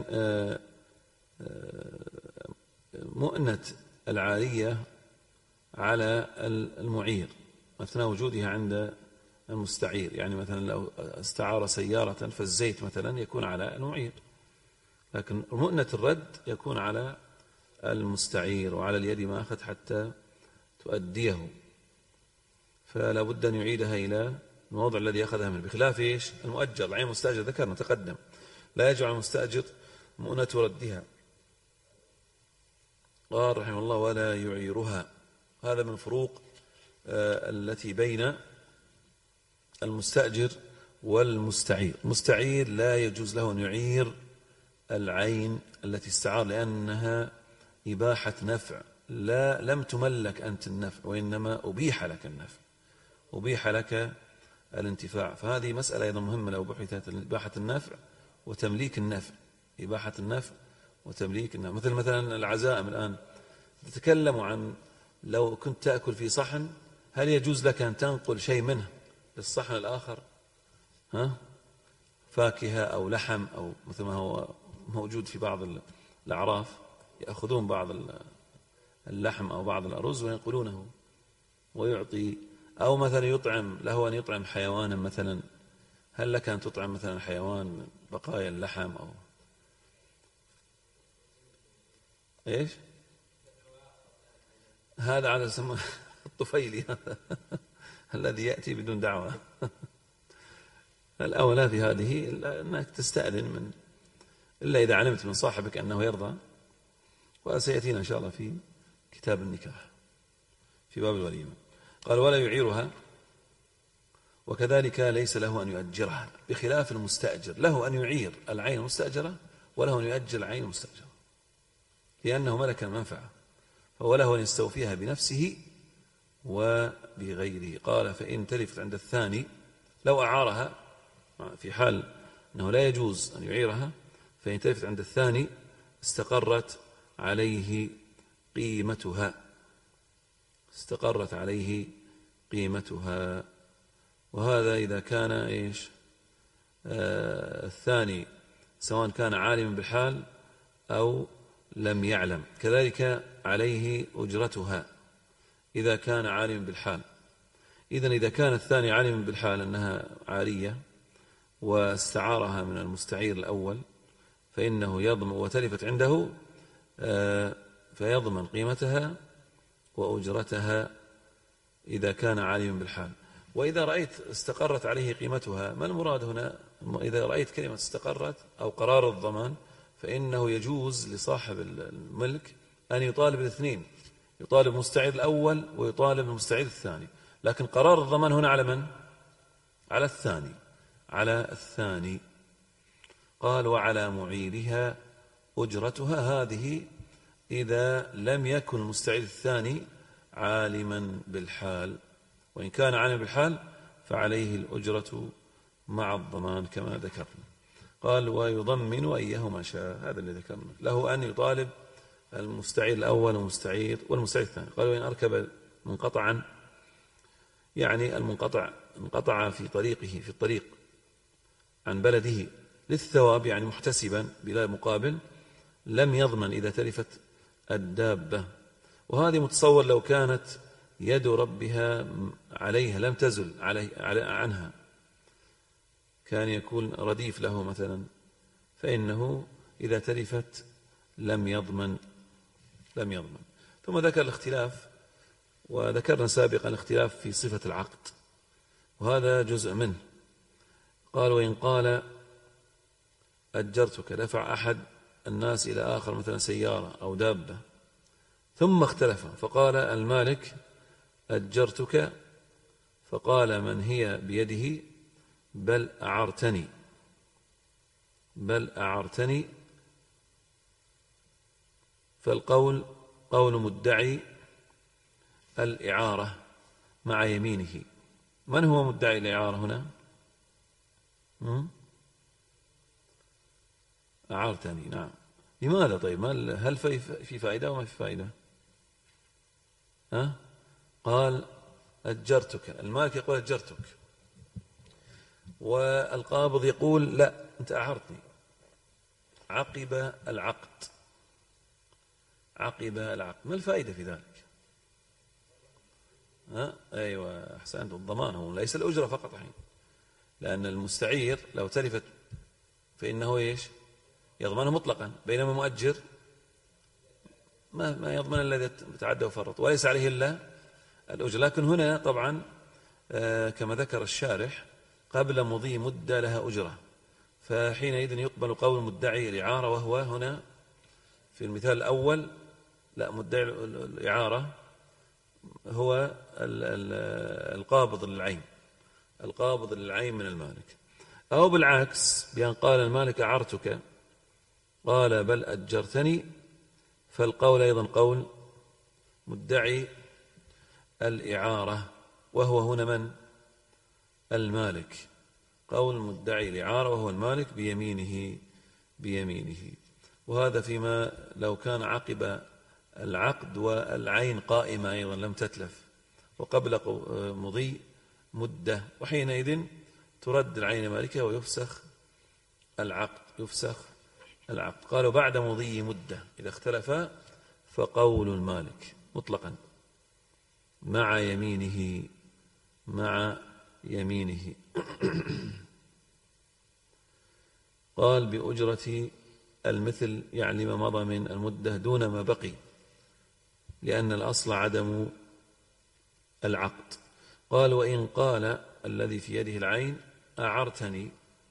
مؤنة العارية على المعير أثناء وجودها عند المستعير، يعني مثلا لو استعار سيارة فالزيت مثلا يكون على المعير، لكن مؤنة الرد يكون على المستعير، وعلى اليد ما أخذ حتى تؤديه، فلا بد أن يعيدها إلى الموضع الذي أخذها منه، بخلاف إيش؟ المؤجر، العين المستأجر ذكرنا تقدم، لا يجعل المستأجر مؤنة ردها. قال رحمه الله ولا يعيرها. هذا من فروق التي بين المستأجر والمستعير. المستعير لا يجوز له أن يعير العين التي استعار، لأنها إباحة نفع، لم تملك أنت النفع، وإنما أبيح لك النفع، أبيح لك الانتفاع. فهذه مسألة أيضا مهمة لو بحثت، إباحة النفع وتمليك النفع، إباحة النفع وتمليك النفع. مثلا العزائم الآن تتكلم عن لو كنت تأكل في صحن، هل يجوز لك أن تنقل شيء منه للصحن الآخر؟ فاكهة أو لحم، أو مثل ما هو موجود في بعض الأعراف، يأخذون بعض اللحم أو بعض الأرز وينقلونه ويعطي، أو مثلا يطعم له أن يطعم حيوانا مثلا، هل لك أن تطعم مثلا حيوان بقايا اللحم أو إيش؟ هذا على سمى الطفيلي هذا الذي يأتي بدون دعوة. الأولى في هذه أنك تستأذن من، إلا إذا علمت من صاحبك أنه يرضى، وسيأتينا إن شاء الله في كتاب النكاح في باب الوليمة. قال ولا يعيرها، وكذلك ليس له أن يؤجرها، بخلاف المستأجر، له أن يعير العين المستأجرة وله أن يؤجر العين المستأجرة، لأنه ملك المنفعة، فهو له أن يستوفيها بنفسه وبغيره. قال فإن تلفت عند الثاني، لو أعارها في حال أنه لا يجوز أن يعيرها، فإن تلفت عند الثاني استقرت عليه قيمتها، استقرت عليه قيمتها. وهذا إذا كان إيش؟ الثاني سواء كان عالما بالحال أو لم يعلم، كذلك عليه أجرتها إذا كان عالما بالحال. إذن إذا كان الثاني عالما بالحال أنها عارية واستعارها من المستعير الأول، فإنه يضمن، وتلفت عنده فيضمن قيمتها وأجرتها إذا كان عالما بالحال. وإذا رأيت استقرت عليه قيمتها، ما المراد هنا؟ إذا رأيت كلمة استقرت أو قرار الضمان، فإنه يجوز لصاحب الملك أن يطالب الاثنين، يطالب المستعير الأول ويطالب المستعير الثاني، لكن قرار الضمان هنا على من؟ على الثاني، على الثاني. قال وعلى معيرها أجرتها، هذه إذا لم يكن المستعير الثاني عالما بالحال، وإن كان عالما بالحال فعليه الأجرة مع الضمان كما ذكرنا. قال ويضمن أيهما شاء، هذا اللي ذكرنا، له أن يطالب المستعير الأول والمستعير الثاني. قال وإن أركب منقطعا، يعني المنقطع انقطع في طريقه، في الطريق عن بلده للثواب، يعني محتسبا بلا مقابل، لم يضمن إذا تلفت الدابة. وهذه متصور لو كانت يد ربها عليها لم تزل عنها، كان يكون رديف له مثلا، فإنه إذا تلفت لم يضمن. ثم ذكر الاختلاف، وذكرنا سابقا الاختلاف في صفة العقد، وهذا جزء منه. قال وإن قال أجرتك، دفع أحد الناس إلى آخر مثلا سيارة أو دابة، ثم اختلف فقال المالك أجرتك، فقال من هي بيده بل أعرتني، فالقول قول مدعي الإعارة مع يمينه. من هو مدعي الإعارة هنا؟ أعرتني، نعم. لماذا طيب؟ هل في فائدة أو ما في فائدة؟ قال أجرتك، المالك يقول أجرتك، والقابض يقول لا أنت أعرتني عقب العقد. ما الفائدة في ذلك؟ أيوة أحسنت، الضمان هو ليس الأجرة فقط الحين، لأن المستعير لو تلفت فإنه إيش؟ يضمنه مطلقا، بينما المؤجر ما يضمن الذي تعدى وفرط، وليس عليه إلا الأجرة. لكن هنا طبعا كما ذكر الشارح قبل مضي مدة لها أجرة، فحينئذ يقبل قول مدعي الإعارة، وهو هنا في المثال الأول لا، مدعي الإعارة هو القابض للعين من المالك. أو بالعكس، بأن قال المالك أعرتك قال بل أجرتني، فالقول أيضا قول مدعي الإعارة، وهو هنا من؟ المالك. قول مدعي الإعارة وهو المالك بيمينه. وهذا فيما لو كان عقب العقد والعين قائمة أيضا لم تتلف وقبل مضي مدة، وحينئذ ترد العين مالكها ويفسخ العقد. قالوا بعد مضي مدة إذا اختلف فقول المالك مطلقا مع يمينه. قال بأجرة المثل، يعني ما مضى من المدة دون ما بقي، لأن الأصل عدم العقد. قال وإن قال الذي في يده العين أعرتني،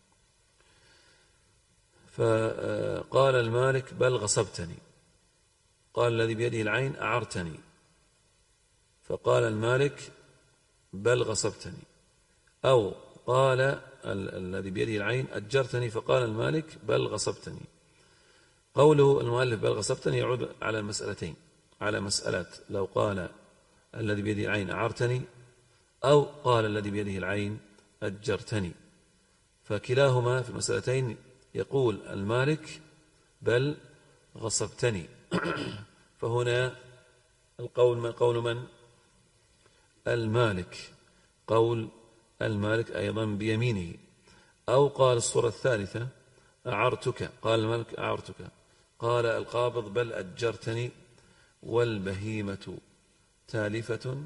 فقال المالك بل غصبتني، قال الذي بيده العين أعرتني، فقال المالك بل غصبتني، أو قال الذي بيده العين أجرتني، فقال المالك بل غصبتني. قوله المؤلف بل غصبتني يعود على المسألتين، على مسألة لو قال الذي بيده العين أعرتني، أو قال الذي بيده العين أجرتني، فكلاهما في المسألتين يقول المالك بل غصبتني. فهنا قول من؟ المالك، قول المالك أيضا بيمينه. أو قال الصورة الثالثة أعرتك، قال المالك أعرتك، قال القابض بل أجرتني والبهيمة تالفة،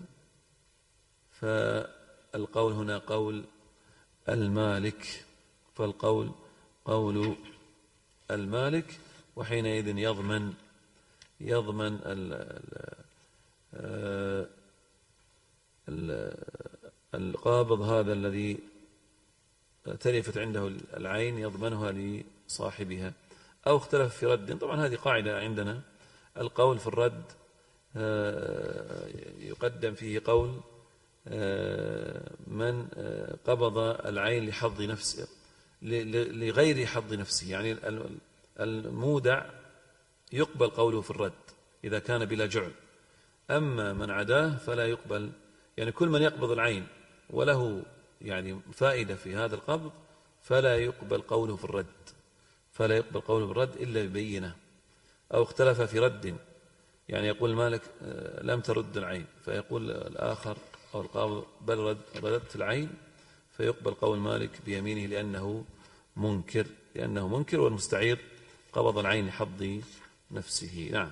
فالقول هنا قول المالك، فالقول قول المالك، وحينئذ يضمن القابض هذا الذي تلفت عنده العين يضمنها لصاحبها. أو اختلف في رد، طبعا هذه قاعدة عندنا القول في الرد يقدم فيه قول من قبض العين لحظ نفسه لغير حظ نفسه، يعني المودع يقبل قوله في الرد إذا كان بلا جعل، أما من عداه فلا يقبل. يعني كل من يقبض العين وله يعني فائدة في هذا القبض فلا يقبل قوله في الرد، فلا يقبل قوله في الرد إلا ببينة، أو اختلف في رد، يعني يقول مالك لم ترد العين، فيقول الآخر أو القابض بل رددت العين، فيقبل قول مالك بيمينه لأنه منكر والمستعير قبض العين لحظ نفسه. نعم.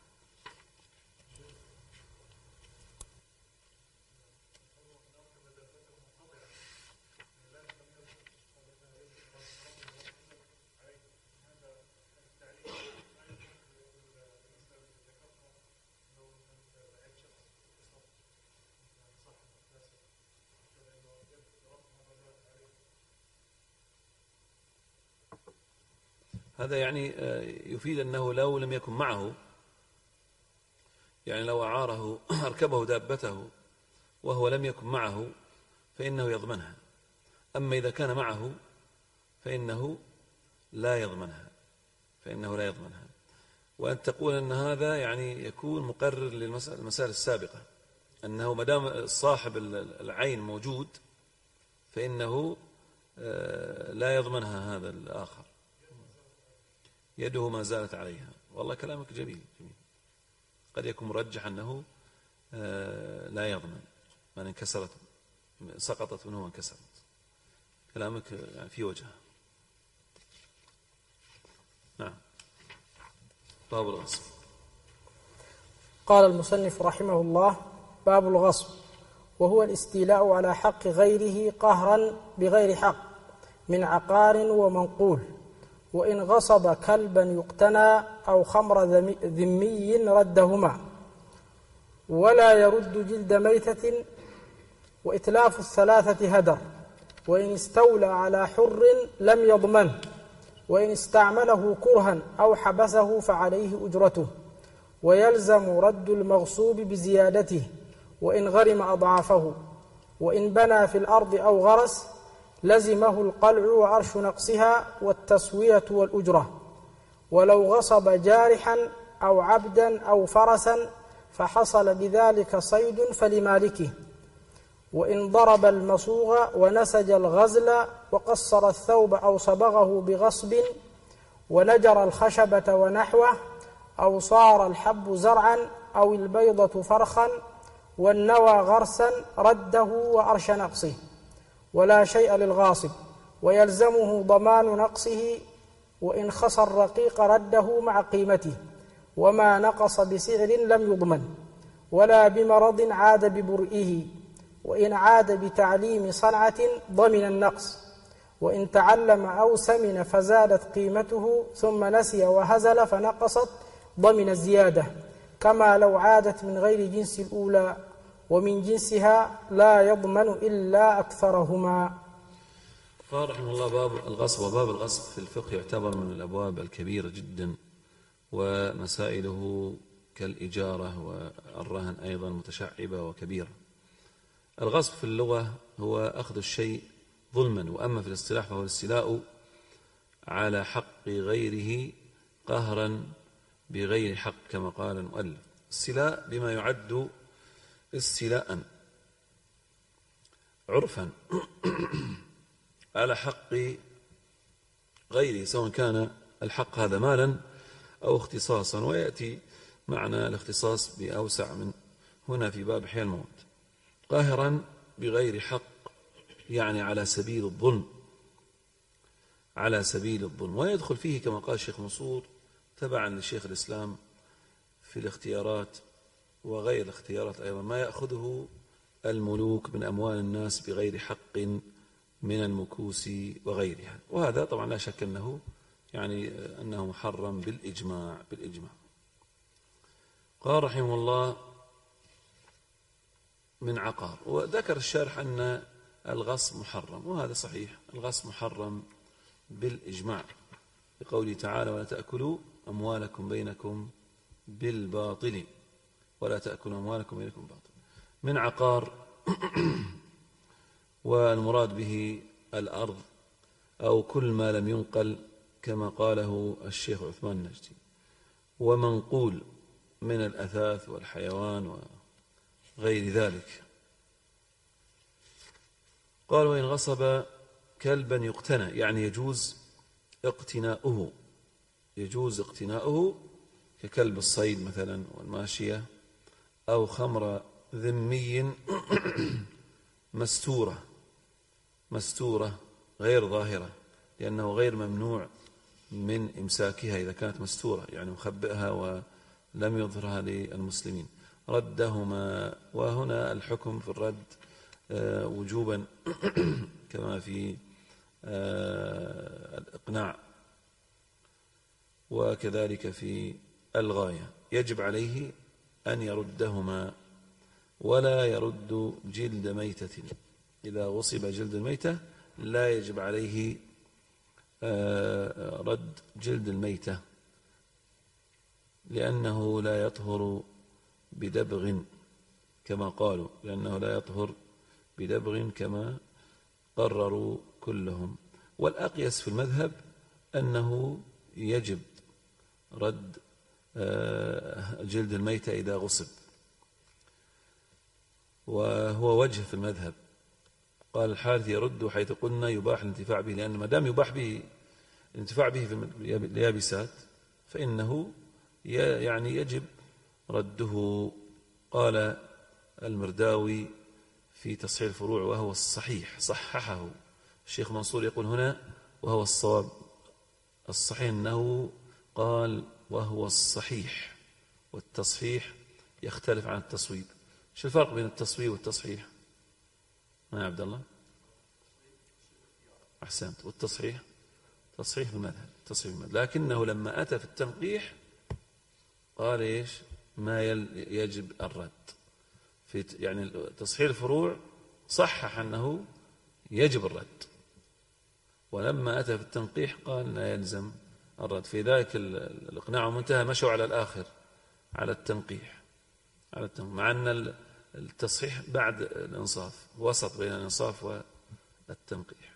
هذا يعني يفيد أنه لو لم يكن معه، يعني لو أعاره أركبه دابته وهو لم يكن معه فإنه يضمنها، أما إذا كان معه فإنه لا يضمنها، وأن تقول أن هذا يعني يكون مقرر للمسائل السابقة، أنه مدام صاحب العين موجود فإنه لا يضمنها هذا الآخر، يده ما زالت عليها. والله كلامك جميل. قد يكون مرجح أنه لا يضمن من انكسرت، سقطت منه وانكسرت. كلامك يعني في وجهه. نعم. باب الغصب. قال المصنف رحمه الله: باب الغصب، وهو الاستيلاء على حق غيره قهرا بغير حق من عقار ومنقول، وإن غصب كلبا يقتنى أو خمر ذمي ردهما، ولا يرد جلد ميتة، وإتلاف الثلاثة هدر، وإن استولى على حر لم يضمنه، وإن استعمله كرها أو حبسه فعليه أجرته، ويلزم رد المغصوب بزيادته وإن غرم أضعافه، وإن بنى في الأرض أو غرس لزمه القلع وعرش نقصها والتسوية والأجرة، ولو غصب جارحا أو عبدا أو فرسا فحصل بذلك صيد فلمالكه، وإن ضرب المصوغ ونسج الغزل وقصر الثوب أو صبغه بغصب ونجر الخشبة ونحوه، أو صار الحب زرعا أو البيضة فرخا والنوى غرسا رده وأرش نقصه، ولا شيء للغاصب، ويلزمه ضمان نقصه، وإن خسر الرقيق رده مع قيمته، وما نقص بسعر لم يضمن، ولا بمرض عاد ببرئه، وإن عاد بتعليم صنعة ضمن النقص، وإن تعلم أو سمن فزادت قيمته ثم نسي وهزل فنقصت ضمن الزيادة، كما لو عادت من غير جنس الأولى، ومن جنسها لا يضمن إلا أكثرهما. قال رحمه الله: باب الغصب. وباب الغصب في الفقه يعتبر من الأبواب الكبيرة جدا، ومسائله كالإجارة والرهن أيضا متشعبة وكبيرة. الغصب في اللغة هو أخذ الشيء ظلما، وأما في الاصطلاح فهو الاستيلاء على حق غيره قهرا بغير حق، كما قال المؤلف. استيلاء بما يعد استيلاء عرفا على حق غيره، سواء كان الحق هذا مالا أو اختصاصا، ويأتي معنى الاختصاص بأوسع من هنا في باب إحياء الموت. قاهرا بغير حق يعني على سبيل الظلم، ويدخل فيه كما قال الشيخ منصور تبعا لشيخ الإسلام في الاختيارات وغير الاختيارات أيضا ما يأخذه الملوك من أموال الناس بغير حق من المكوس وغيرها، وهذا طبعا لا شك أنه محرم بالإجماع. قال رحمه الله: من عقار. وذكر الشارح أن الغصب محرم، وهذا صحيح، الغصب محرم بالإجماع، بقوله تعالى: ولا تأكلوا أموالكم بينكم بالباطل ولا تأكلوا أموالكم بينكم بالباطل. من عقار والمراد به الأرض أو كل ما لم ينقل كما قاله الشيخ عثمان النجدي، ومنقول من الأثاث والحيوان وغير ذلك. قال وإن غصب كلبا يقتنى، يعني يجوز اقتناؤه، يجوز اقتناؤه ككلب الصيد مثلا والماشية، أو خمر ذمي مستورة غير ظاهرة، لأنه غير ممنوع من إمساكها إذا كانت مستورة، يعني مخبئها ولم يظهرها للمسلمين، ردهما. وهنا الحكم في الرد وجوبا كما في الإقناع، وكذلك في الغاية، يجب عليه أن يردهما، ولا يرد جلد ميتة. إذا غصب جلد الميتة لا يجب عليه رد جلد الميتة، لأنه لا يطهر بدبغ كما قالوا، لأنه لا يطهر بدبغ كما قرروا كلهم. والأقيس في المذهب أنه يجب رد جلد الميتة إذا غصب، وهو وجه في المذهب. قال الحارث يرد حيث قلنا يباح الانتفاع به، لأن ما دام يباح به الانتفاع به في اليابسات فإنه يعني يجب رده. قال المرداوي في تصحيح الفروع وهو الصحيح، صححه الشيخ منصور، يقول هنا وهو الصواب، الصحيح أنه قال وهو الصحيح، والتصحيح يختلف عن التصويب. شو الفرق بين التصويب والتصحيح؟ ما يا عبد الله؟ أحسنت. والتصحيح تصحيح في المذهب، تصحيح في المذهب، لكنه لما أتى في التنقيح قال إيش؟ ما يجب الرد. في يعني تصحيح الفروع صحح أنه يجب الرد، ولما أتى في التنقيح قال لا يلزم الرد. في ذلك الإقناع ومنتهى مشوا على الآخر، على التنقيح، مع أن التصحيح بعد الإنصاف، وسط بين الإنصاف والتنقيح.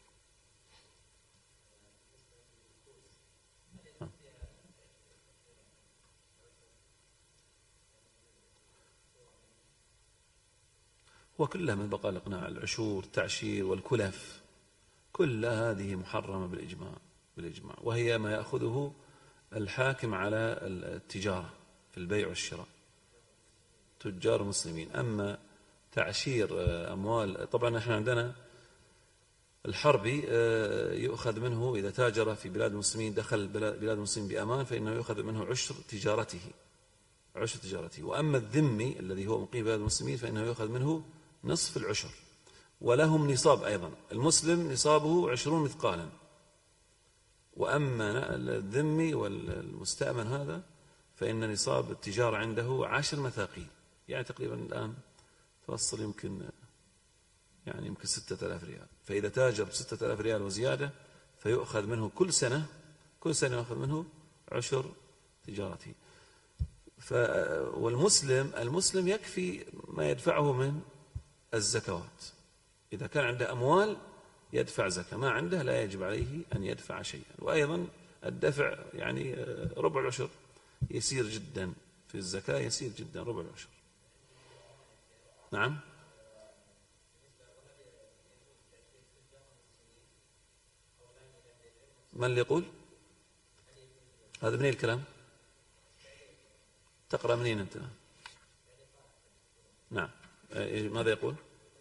وكلها من بقاء الإقناع، العشور، التعشير والكلف، كل هذه محرمة بالإجماع، وهي ما يأخذه الحاكم على التجارة في البيع والشراء، تجار المسلمين. أما تعشير أموال، طبعا احنا عندنا الحربي يؤخذ منه إذا تاجر في بلاد المسلمين، دخل بلاد المسلمين بأمان، فإنه يؤخذ منه عشر تجارته. وأما الذمي الذي هو مقيم بلاد المسلمين فإنه يؤخذ منه نصف العشر، ولهم نصاب أيضا. المسلم نصابه 20 مثقالا، وأما الذمي والمستأمن هذا فإن نصاب التجارة عنده 10 مثاقيل، يعني تقريبا الآن توصل يمكن 6000 ريال. فإذا تاجر ب6000 ريال وزيادة فيؤخذ منه كل سنة يؤخذ منه عشر تجارته. والمسلم يكفي ما يدفعه من الزكوات، إذا كان عنده أموال يدفع زكاة، ما عنده لا يجب عليه أن يدفع شيئا. وأيضا الدفع يعني ربع العشر يسير جدا في الزكاة، يسير جدا ربع العشر. نعم. من اللي يقول هذا؟ منين الكلام؟ تقرأ منين أنت؟ نعم. ماذا يقول؟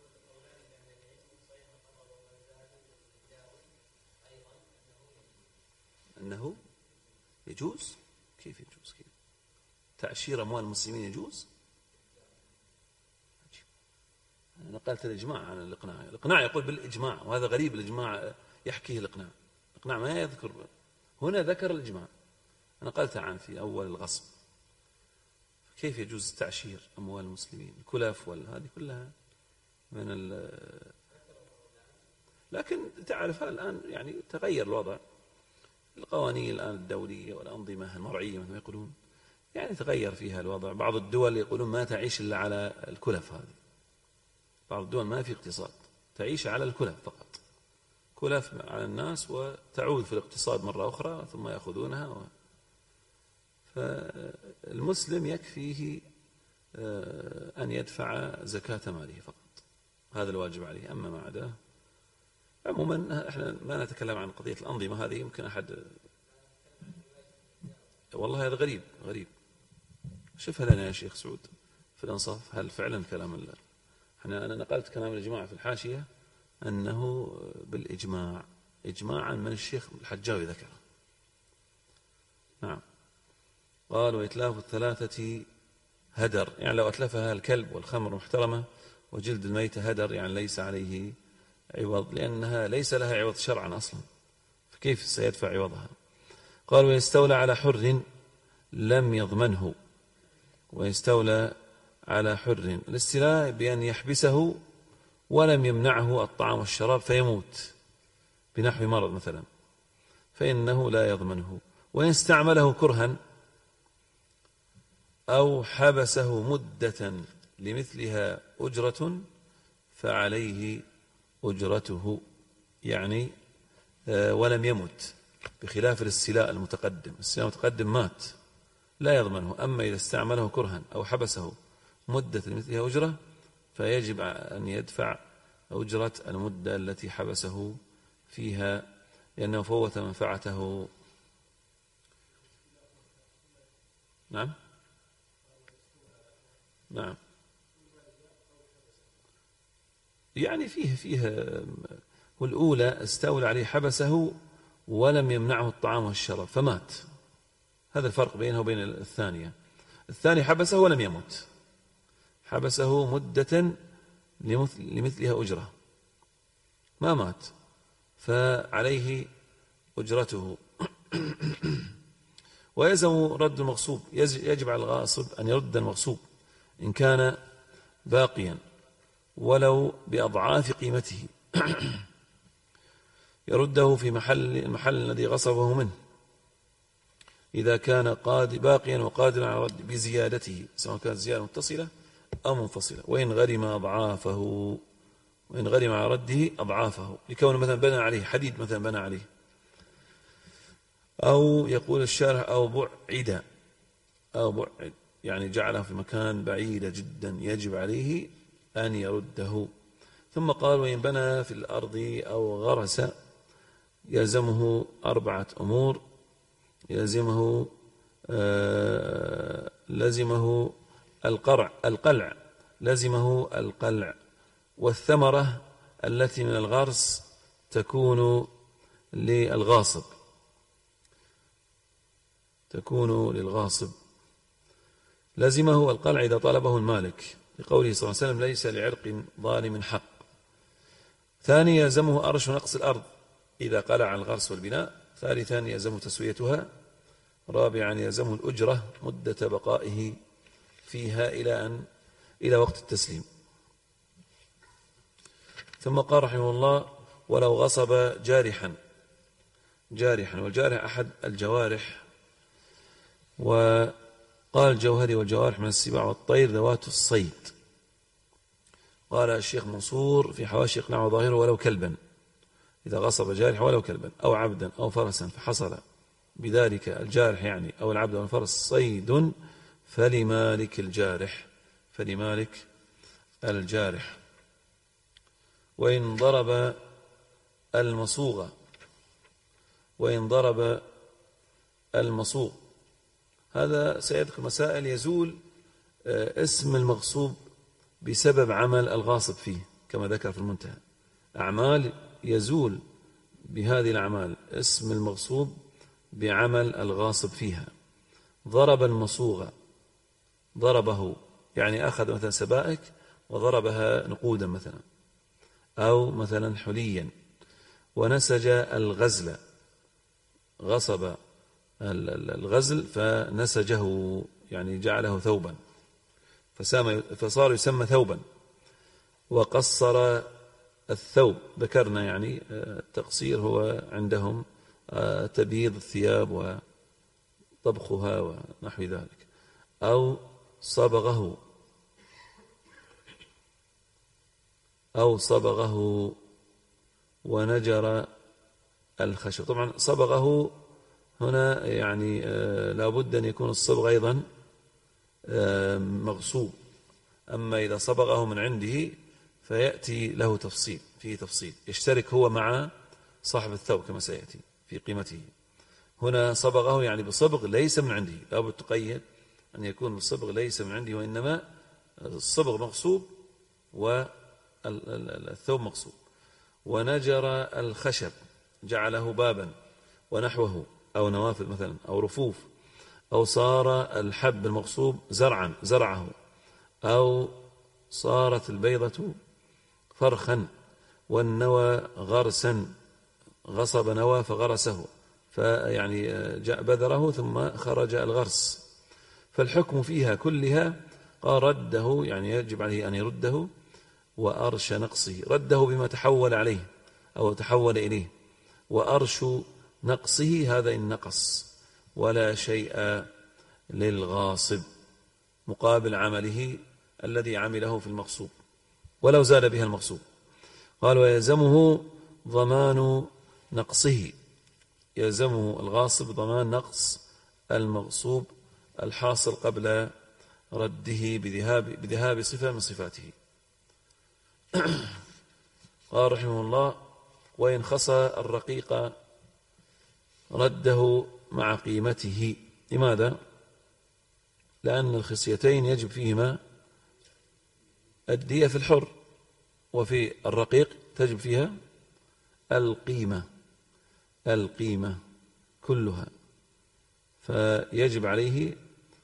أنه يجوز. كيف يجوز؟ كيف تعشير أموال المسلمين يجوز؟ أنا نقلت الإجماع عن الإقناع. الإقناع يقول بالإجماع، وهذا غريب. الإجماع يحكيه الإقناع ما يذكر، هنا ذكر الإجماع، نقلته عن في أول الغصب. كيف يجوز تعشير أموال المسلمين؟ الكلف هذه كلها من لكن تعرف الآن يعني تغير الوضع، القوانين الآن الدولية والأنظمة المرعية مثل ما يقولون يعني تغير فيها الوضع. بعض الدول يقولون ما تعيش إلا على الكلف هذه، بعض الدول ما في اقتصاد، تعيش على الكلف فقط، كلف على الناس وتعود في الاقتصاد مرة أخرى ثم يأخذونها فالمسلم يكفيه أن يدفع زكاة ماله فقط، هذا الواجب عليه. أما ما عداه عموما احنا ما نتكلم عن قضية الأنظمة هذه، يمكن أحد والله هذا غريب شوفها لنا يا شيخ سعود في الأنصاف، هل فعلا كلام الله؟ أنا نقلت كلام الجماعة في الحاشية أنه بالإجماع، إجماعا من الشيخ الحجاوي ذكر. نعم. قال وإتلاف الثلاثة هدر، يعني لو أتلفها الكلب والخمر محترمة وجلد الميتة هدر، يعني ليس عليه عوض لأنها ليس لها عوض شرعا أصلا، فكيف سيدفع عوضها؟ قال ويستولى على حر لم يضمنه، ويستولى على حر، الاستيلاء بأن يحبسه ولم يمنعه الطعام والشراب فيموت بنحو مرض مثلا فإنه لا يضمنه، وإن استعمله كرها أو حبسه مدة لمثلها أجرة فعليه أجرته، يعني ولم يمت، بخلاف الاستيلاء المتقدم. الاستيلاء المتقدم مات لا يضمنه، أما إذا استعمله كرها أو حبسه مدة لمثلها أجرة فيجب أن يدفع أجرة المدة التي حبسه فيها لأنه فوت منفعته. نعم نعم، يعني فيه والأولى استولى عليه حبسه ولم يمنعه الطعام والشراب فمات، هذا الفرق بينه وبين الثانية. الثاني حبسه ولم يمت، حبسه مدة لمثلها أجرة ما مات فعليه أجرته. ويلزم رد المغصوب، يجب على الغاصب أن يرد المغصوب إن كان باقيا ولو بأضعاف قيمته، يرده في المحل الذي غصبه منه إذا كان باقيا وقادرا على الرد بزيادته، سواء كانت زيادة متصلة أو منفصلة، وإن غرم على رده أضعافه، لكونه مثلا بنى عليه حديد، مثلا بنى عليه، أو يقول الشارح أو بعد يعني جعله في مكان بعيد جدا يجب عليه أن يرده. ثم قال وإن بنى في الأرض أو غرس يلزمه 4 أمور، يلزمه القلع، لزمه القلع، والثمرة التي من الغرس تكون للغاصب، لزمه القلع إذا طلبه المالك، لقوله صلى الله عليه وسلم ليس لعرق ظالم حق. ثاني يلزمه أرش نقص الأرض إذا قلع الغرس والبناء. ثالثا يلزمه تسويتها. رابعا يلزمه الأجرة مدة بقائه فيها إلى وقت التسليم. ثم قال رحمه الله ولو غصب جارحا، والجارح أحد الجوارح، وقال الجوهري والجوارح من السباع والطير ذوات الصيد. قال الشيخ منصور في حواشي إقناع ظاهره ولو كلبا، إذا غصب جارح ولو كلبا أو عبدا أو فرسا فحصل بذلك الجارح يعني أو العبد أو الفرس صيد فلمالك الجارح. وإن ضرب المصوغ، هذا سيذكر مسائل يزول اسم المغصوب بسبب عمل الغاصب فيه، كما ذكر في المنتهى، أعمال يزول بهذه الأعمال اسم المغصوب بعمل الغاصب فيها. ضرب المصوغ، ضربه يعني أخذ مثلا سبائك وضربها نقودا مثلا، أو مثلا حليا. ونسج الغزل، غصب الغزل فنسجه يعني جعله ثوبا فصار يسمى ثوبا. وقصر الثوب، ذكرنا يعني التقصير هو عندهم تبييض الثياب وطبخها ونحو ذلك. أو صبغه ونجر الخشب. طبعا صبغه هنا يعني لا بد أن يكون الصبغ أيضا مغصوب. أما إذا صبغه من عنده فيأتي له تفصيل، فيه تفصيل، يشترك هو مع صاحب الثوب كما سيأتي في قيمته. هنا صبغه يعني بصبغ ليس من عنده، لا بد تقيد أن يكون الصبغ ليس من عنده، وإنما الصبغ مغصوب والثوب مغصوب. ونجر الخشب جعله بابا ونحوه، أو نوافذ مثلا، أو رفوف، أو صار الحب المغصوب زرعه، أو صارت البيضة فرخا، والنوى غرسا، غصب نوى فغرسه، فيعني جاء بذره ثم خرج الغرس. فالحكم فيها كلها قال رده، يعني يجب عليه أن يرده، وأرش نقصه، رده بما تحول عليه أو تحول إليه، وأرش نقصه هذا إن نقص، ولا شيء للغاصب مقابل عمله الذي عمله في المغصوب ولو زاد بها المغصوب. قال ويلزمه ضمان نقصه، يلزمه الغاصب ضمان نقص المغصوب الحاصل قبل رده بذهاب صفة من صفاته. قال رحمه الله وإن خصى الرقيق رده مع قيمته. لماذا؟ لأن الخصيتين يجب فيهما الدية في الحر، وفي الرقيق تجب فيها القيمة كلها، فيجب عليه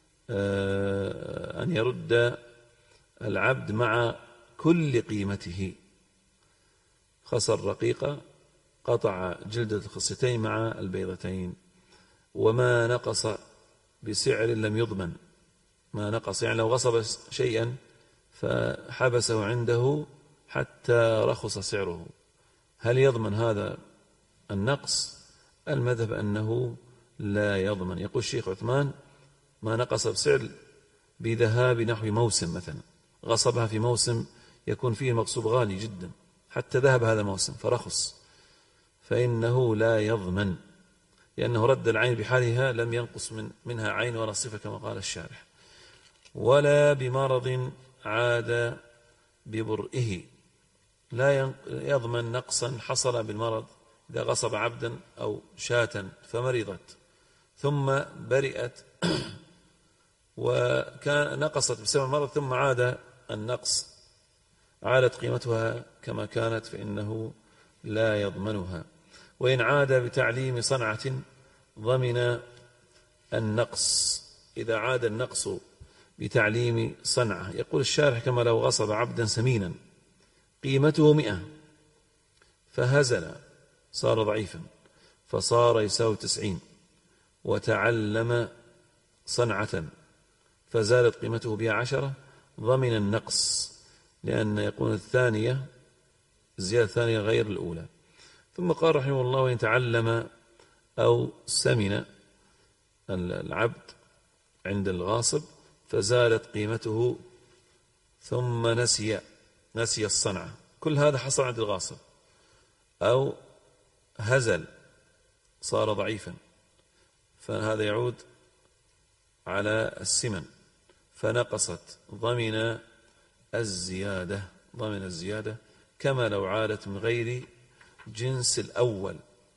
أن يرد العبد مع كل قيمته. خصى الرقيق قطع جلدة الخصيتين مع البيضتين. وما نقص بسعر لم يضمن، ما نقص يعني لو غصب شيئا فحبسه عنده حتى رخص سعره، هل يضمن هذا النقص؟ المذهب أنه لا يضمن. يقول الشيخ عثمان ما نقص بسعر بذهاب نحو موسم، مثلا غصبها في موسم يكون فيه المغصوب غالي جدا حتى ذهب هذا الموسم فرخص، فإنه لا يضمن، لأنه رد العين بحالها لم ينقص منها عين ولا صفة كما قال الشارح. ولا بمرض عاد ببرئه، لا يضمن نقصا حصل بالمرض. إذا غصب عبدا أو شاة فمرضت ثم برئت وكان نقصت بسبب المرض ثم عاد النقص، عادت قيمتها كما كانت، فإنه لا يضمنها. وإن عاد بتعليم صنعة ضمن النقص. إذا عاد النقص بتعليم صنعة، يقول الشارح كما لو غصب عبدا سمينا قيمته 100 فهزل صار ضعيفا فصار يساوي 90، وتعلم صنعة فزالت قيمته بها 10 ضمن النقص، لأن يكون الزيادة الثانية غير الأولى. ثم قال رحمه الله وإن تعلم أو سمن العبد عند الغاصب فزالت قيمته ثم نسي الصنعة، كل هذا حصل عند الغاصب، أو هزل صار ضعيفا، فهذا يعود على السمن فنقصت ضمن الزيادة كما لو عادت من غير جنس الأول.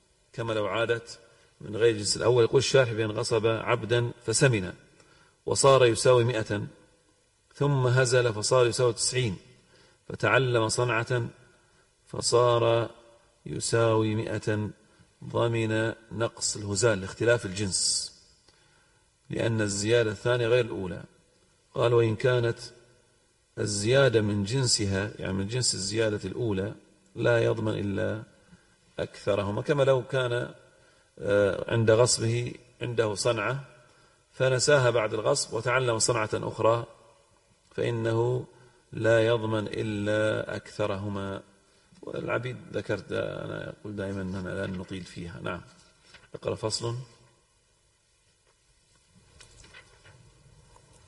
يقول الشارح بأن غصب عبدا فسمن وصار يساوي 100 ثم هزل فصار يساوي 90 فتعلم صنعة فصار يساوي 100 ضمن نقص الهزال لاختلاف الجنس، لأن الزيادة الثانية غير الأولى. قال وإن كانت الزيادة من جنسها، يعني من جنس الزيادة الأولى، لا يضمن إلا أكثرهما، كما لو كان عند غصبه عنده صنعة فنساها بعد الغصب وتعلم صنعة أخرى، فإنه لا يضمن إلا أكثرهما. والعبيد ذكرت، أنا أقول دائما أننا لا نطيل فيها. نعم. اقرأ فصل.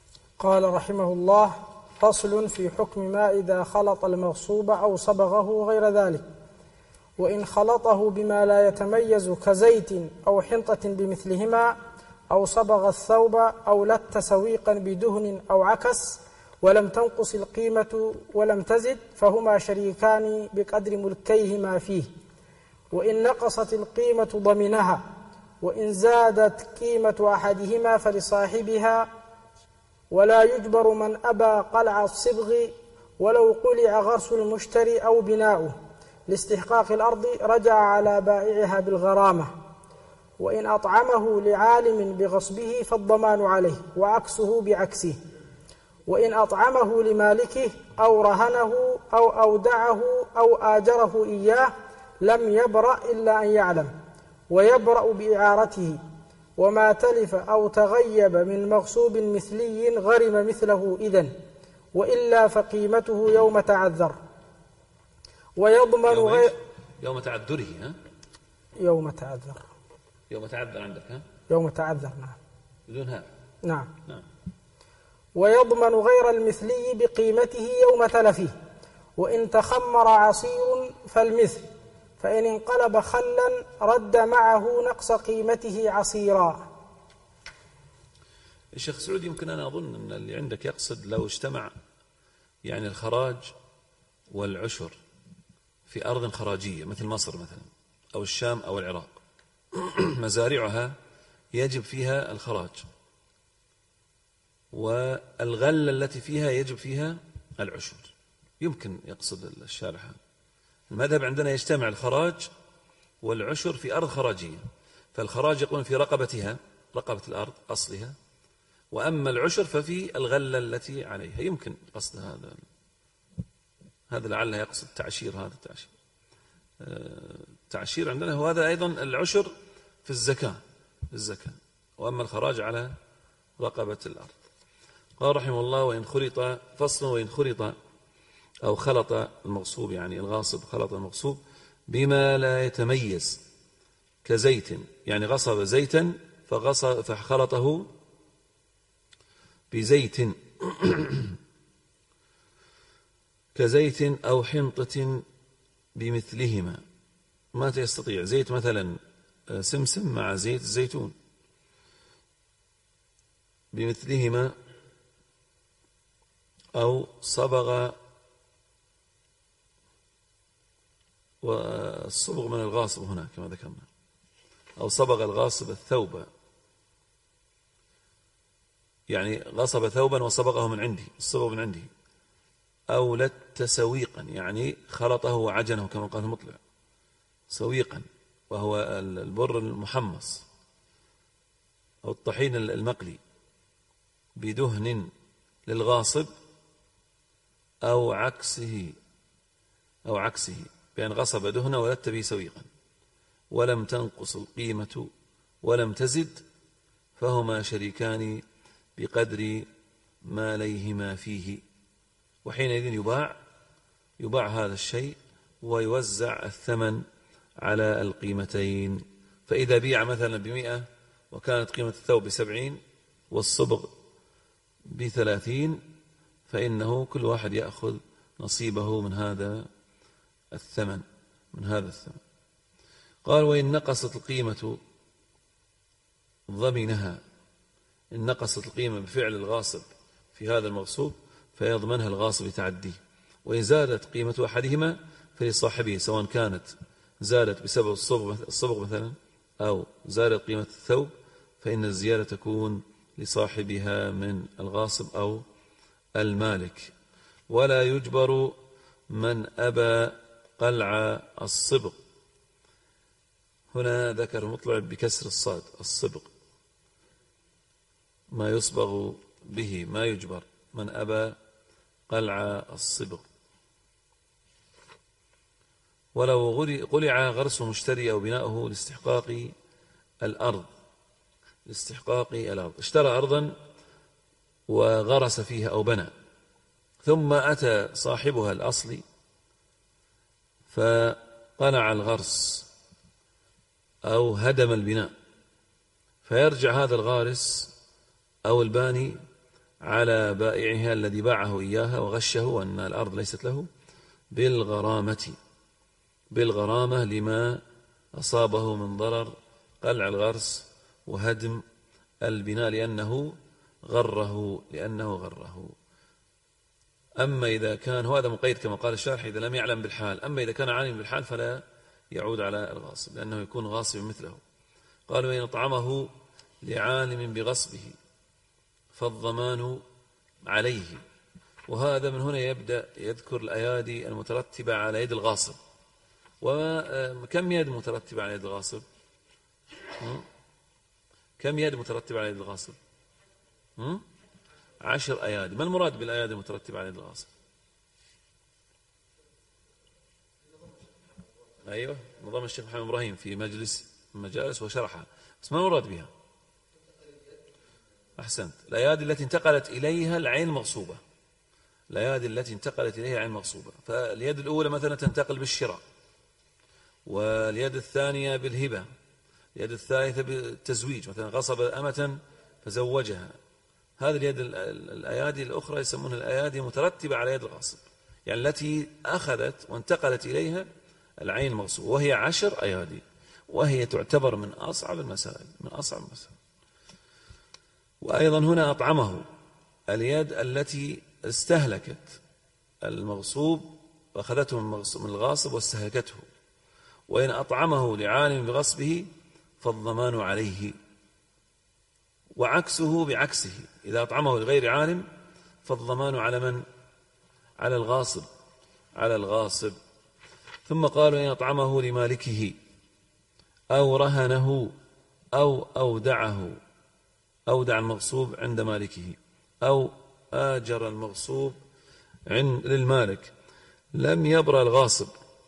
قال رحمه الله: فصل في حكم ما إذا خلط المغصوب أو صبغه غير ذلك، وإن خلطه بما لا يتميز كزيت أو حنطة بمثلهما، أو صبغ الثوب أو لت سويقا بدهن أو عكس، ولم تنقص القيمة ولم تزد، فهما شريكان بقدر ملكيهما فيه، وإن نقصت القيمة ضمنها، وإن زادت قيمة أحدهما فلصاحبها، ولا يجبر من أبى قلع الصبغ ولو قلع غرس المشتري أو بناؤه لاستحقاق الأرض، رجع على بائعها بالغرامة. وإن أطعمه لعالم بغصبه فالضمان عليه، وعكسه بعكسه. وإن أطعمه لمالكه أو رهنه أو أودعه أو آجره إياه لم يبرأ إلا أن يعلم، ويبرأ بإعارته. وما تلف أو تغيب من مغصوب مثلي غرم مثله إذن، وإلا فقيمته يوم تعذر. ويضمن يوم تعذره. يوم تعذر. يوم تعذر عندك يوم تعذر، نعم، بدون هاء. نعم. نعم. ويضمن غير المثلي بقيمته يوم تلفه، وإن تخمر عصير فالمثل، فإن انقلب خلا رد معه نقص قيمته عصيرا. الشيخ سعود، يمكن أنا أظن أن اللي عندك يقصد لو اجتمع يعني الخراج والعشر في أرض خراجية مثل مصر مثلا أو الشام أو العراق، مزارعها يجب فيها الخراج، والغلة التي فيها يجب فيها العشر. يمكن يقصد الشارح المذهب عندنا يجتمع الخراج والعشر في أرض خراجية، فالخراج يكون في رقبتها، رقبة الأرض أصلها، وأما العشر ففي الغلة التي عليها. يمكن قصد هذا لعله يقصد تعشير. هذا التعشير عندنا هو هذا أيضا العشر في الزكاة، وأما الخراج على رقبة الأرض. قال رحمه الله: وإن خلط فصل وإن خلط أو خلط المغصوب، يعني الغاصب خلط المغصوب بما لا يتميز كزيت، يعني غصب زيتا فخلطه بزيت كزيت أو حنطة بمثلهما، ما يستطيع زيت مثلا سمسم مع زيت الزيتون بمثلهما، أو صبغ، والصبغ من الغاصب هنا كما ذكرنا، أو صبغ الغاصب الثوب، يعني غصب ثوبا وصبغه من عنده، الصبغ من عنده، أو لت سويقا، يعني خلطه وعجنه كما قال المطلع، سويقا وهو البر المحمص أو الطحين المقلي، بدهن للغاصب أو عكسه بأن غصب دهنه ولت به سويقا، ولم تنقص القيمة ولم تزد، فهما شريكان بقدر ما ليهما فيه، وحينئذ يباع هذا الشيء ويوزع الثمن على القيمتين. فإذا بيع مثلا ب100 وكانت قيمة الثوب ب70 والصبغ ب30، فإنه كل واحد يأخذ نصيبه من هذا الثمن. قال: وإن نقصت القيمة ضمنها، إن نقصت القيمة بفعل الغاصب في هذا المغصوب فيضمنها الغاصب بتعديه. وإن زادت قيمة أحدهما فلصاحبه، سواء كانت زادت بسبب الصبغ مثلا أو زادت قيمة الثوب، فإن الزيادة تكون لصاحبها من الغاصب أو المالك. ولا يجبر من أبى قلع الصبغ، هنا ذكر مطلع بكسر الصاد، الصبغ ما يصبغ به، ما يجبر من أبى قلع الصبغ. ولو قلع غرس مشتري أو بناؤه لاستحقاق الأرض، اشترى أرضا وغرس فيها أو بنى، ثم أتى صاحبها الأصلي فقلع الغرس أو هدم البناء، فيرجع هذا الغارس أو الباني على بائعها الذي باعه إياها وغشه أن الأرض ليست له بالغرامة لما أصابه من ضرر قلع الغرس وهدم البناء لأنه غره. أما إذا كان هذا مقيد كما قال الشارح إذا لم يعلم بالحال، أما إذا كان عالم بالحال فلا يعود على الغاصب لأنه يكون غاصبا مثله. قالوا إن أطعمه لعالم بغصبه فالضمان عليه. وهذا من هنا يبدأ يذكر الأيادي المترتبة على يد الغاصب. وكم يد مترتبة على يد الغاصب؟ كم يد مترتبة على يد الغاصب؟ 10 أيادي. ما المراد بالأيادي المترتبة على يد الغاصب؟ أيوة، نظام الشيخ محمد إبراهيم في مجالس وشرحها، بس ما المراد بها؟ أحسنت، الأيادي التي انتقلت إليها العين مغصوبة. الأيادي التي انتقلت إليها العين مغصوبة، فاليد الأولى مثلا تنتقل بالشراء، واليد الثانية بالهبة، اليد الثالثة بالتزويج، مثلا غصب أمة فزوجها. هذه اليد الأيادي الأخرى يسمونها الأيادي مترتبة على يد الغاصب، يعني التي أخذت وانتقلت إليها العين المغصوبة، وهي 10 أيادي، وهي تعتبر من أصعب المسائل. وأيضا هنا أطعمه اليد التي استهلكت المغصوب وأخذته من الغاصب واستهلكته. وإن أطعمه لعالم بغصبه فالضمان عليه. وعكسه بعكسه، إذا أطعمه لغير عالم فالضمان على من؟ على الغاصب. ثم قالوا إن أطعمه لمالكه أو رهنه أو أودع المغصوب عند مالكه أو آجر المغصوب للمالك لم يبرأ الغاصب،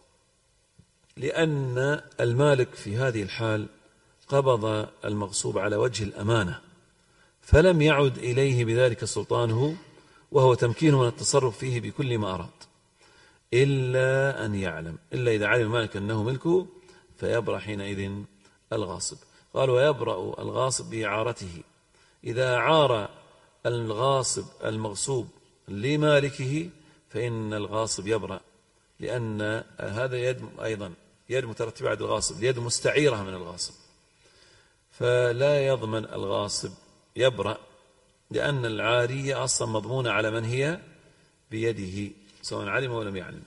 لأن المالك في هذه الحال قبض المغصوب على وجه الأمانة، فلم يعد إليه بذلك سلطانه، وهو تمكينه من التصرف فيه بكل ما أراد، إلا أن يعلم، إلا إذا علم المالك أنه ملكه فيبرأ حينئذ الغاصب. قال ويبرأ الغاصب بإعارته، إذا أعار الغاصب المغصوب لمالكه فإن الغاصب يبرأ، لأن هذا يد أيضا يد مترتبة على الغاصب، يد مستعيرة من الغاصب، فلا يضمن الغاصب، يبرأ، لأن العارية أصلا مضمونة على من هي بيده سواء علم أو لم يعلم.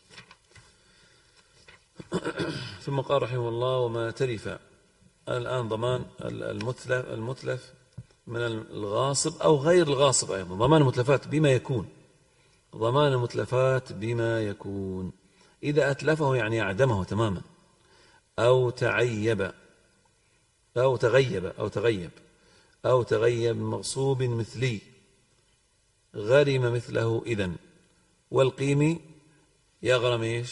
ثم قال رحمه الله وما تلف. الآن ضمان المتلف من الغاصب أو غير الغاصب، أيضا ضمان المتلفات بما يكون إذا أتلفه يعني أعدمه تماما، أو تغيب مغصوب مثلي غرم مثله إذن، والقيم يغرم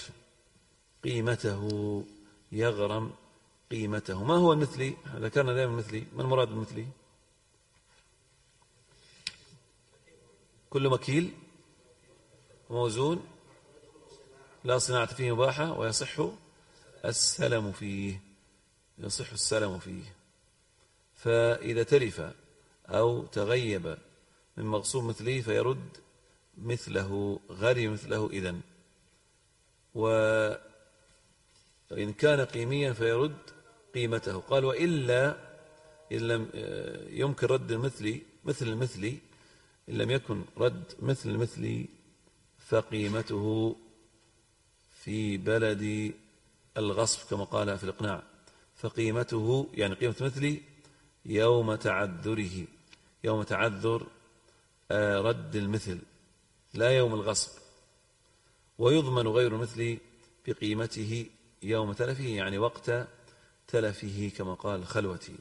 قيمته. ما هو المثلي؟ ذكرنا دائما المثلي. ما المراد بالمثلي؟ كل مكيل وموزون لا صناعة فيه مباحة ويصح السلم فيه. فإذا تلف أو تغيب من مغصوب مثله فيرد مثله، غرم مثله إذن. وإن كان قيميا فيرد قيمته. قال وإلا إن لم يمكن رد مثل المثلي، إن لم يكن رد مثل المثلي فقيمته في بلد الغصب كما قال في الإقناع، فقيمته يعني قيمة مثلي يوم تعذر رد المثل لا يوم الغصب، ويضمن غير المثل بقيمته يوم تلفه يعني وقت تلفه كما قال خلوتي.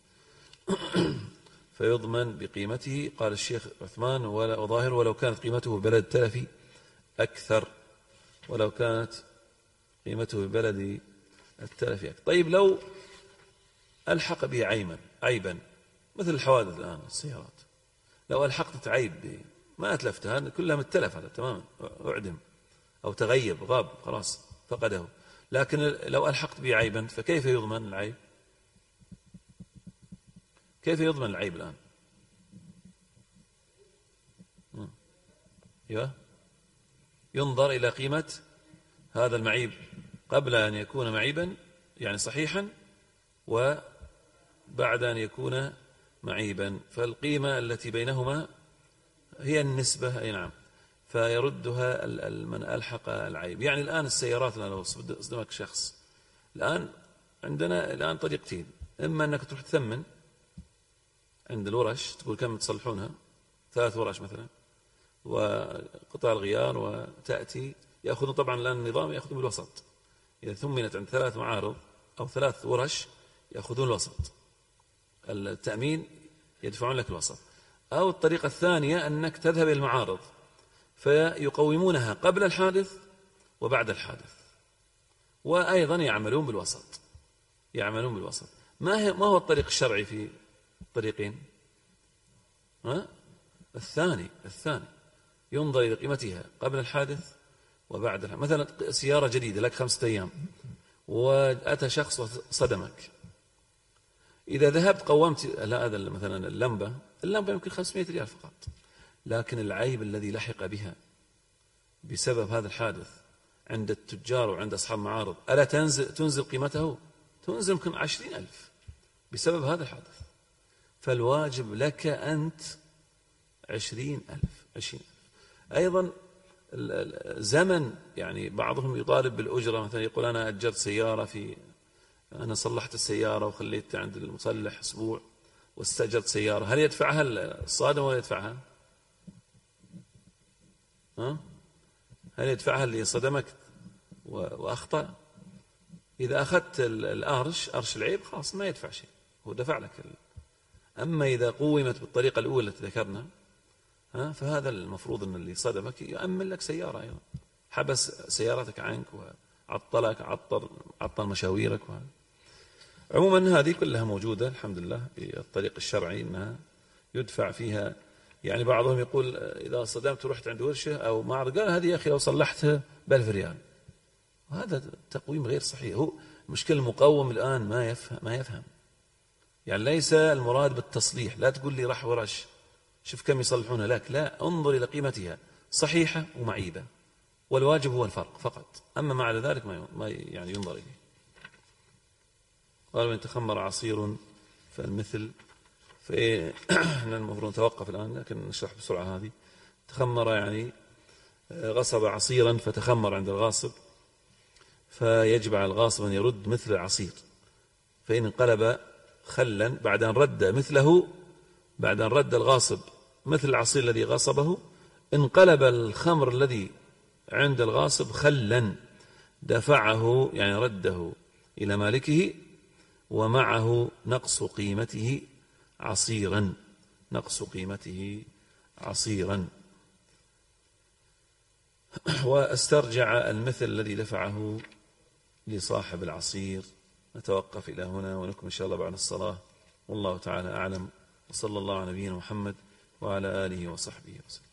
فيضمن بقيمته. قال الشيخ عثمان وظاهر ولو كانت قيمته ببلد تلفي أكثر، ولو كانت قيمته ببلد التلف أكثر. طيب لو ألحق به عيبا مثل الحوادث الآن السيارات، لو ألحقت عيب ما أتلفتها كلها متلف هذا تماما، أعدم أو تغيب غاب خلاص فقده، لكن لو ألحقت به عيبا فكيف يضمن العيب؟ كيف يضمن العيب الآن؟ أيوة، ينظر إلى قيمة هذا المعيب قبل أن يكون معيبا يعني صحيحا، وبعد أن يكون معيبا، فالقيمة التي بينهما هي النسبة. أي نعم، فيردها من ألحق العيب. يعني الآن السيارات، لو أصدمك شخص الآن، عندنا الآن طريقتين: إما أنك تروح تثمن عند الورش، تقول كم تصلحونها، 3 ورش مثلا، وقطع الغيار، وتأتي يأخذون طبعا الآن النظام يأخذون بالوسط. إذا ثمنت عند 3 معارض أو 3 ورش يأخذون الوسط، التأمين يدفعون لك الوسط. أو الطريقة الثانية أنك تذهب إلى المعارض فيقومونها قبل الحادث وبعد الحادث، وأيضا يعملون بالوسط. ما هو الطريق الشرعي في الطريقين؟ الثاني ينظر إلى قيمتها قبل الحادث وبعد الحادث. مثلا سيارة جديدة لك 5 أيام، وأتى شخص وصدمك، إذا ذهبت قومت هذا مثلا اللمبة يمكن 500 ريال فقط، لكن العيب الذي لحق بها بسبب هذا الحادث عند التجار وعند أصحاب المعارض، ألا تنزل قيمته؟ تنزل يمكن 20,000 بسبب هذا الحادث. فالواجب لك أنت 20,000. أيضا زمن، يعني بعضهم يطالب بالأجرة، مثلا يقول أنا أجرت سيارة، أنا صلحت السيارة وخليت عند المصلح أسبوع واستأجرت سيارة، هل يدفعها الصادم ولا يدفعها؟ هل يدفعها اللي صدمك وأخطأ؟ إذا أخذت أرش العيب خلاص ما يدفع شيء، هو دفع لك. أما إذا قومت بالطريقة الأولى التي ذكرنا، فهذا المفروض أن اللي صدمك يأمن لك سيارة أيضا، حبس سيارتك عنك وعطلك، عطل مشاويرك. عموما هذه كلها موجودة الحمد لله في الطريق الشرعي، أنها يدفع فيها. يعني بعضهم يقول إذا صدمت ورحت عند ورشة أو معرض، قال هذه يا أخي لو صلحتها ب1000 ريال، وهذا تقويم غير صحيح. هو مشكلة المقوم الآن ما يفهم. يعني ليس المراد بالتصليح، لا تقول لي راح ورش شوف كم يصلحونها لك، لا، انظر إلى قيمتها صحيحة ومعيبة، والواجب هو الفرق فقط، أما ما على ذلك ما يعني ينظر إليه. قال: وإن تخمر عصير فالمثل، فإحنا المفروض نتوقف الآن، لكن نشرح بسرعة هذه. تخمر يعني غصب عصيرا فتخمر عند الغاصب، فيجب على الغاصب أن يرد مثل العصير، فإن انقلب خلا بعد أن رد الغاصب مثل العصير الذي غصبه، انقلب الخمر الذي عند الغاصب خلا، دفعه يعني رده إلى مالكه، ومعه نقص قيمته عصيرا، واسترجع المثل الذي دفعه لصاحب العصير. نتوقف إلى هنا ونكمل إن شاء الله بعد الصلاة، والله تعالى أعلم، وصلى الله على نبينا محمد وعلى آله وصحبه وسلم.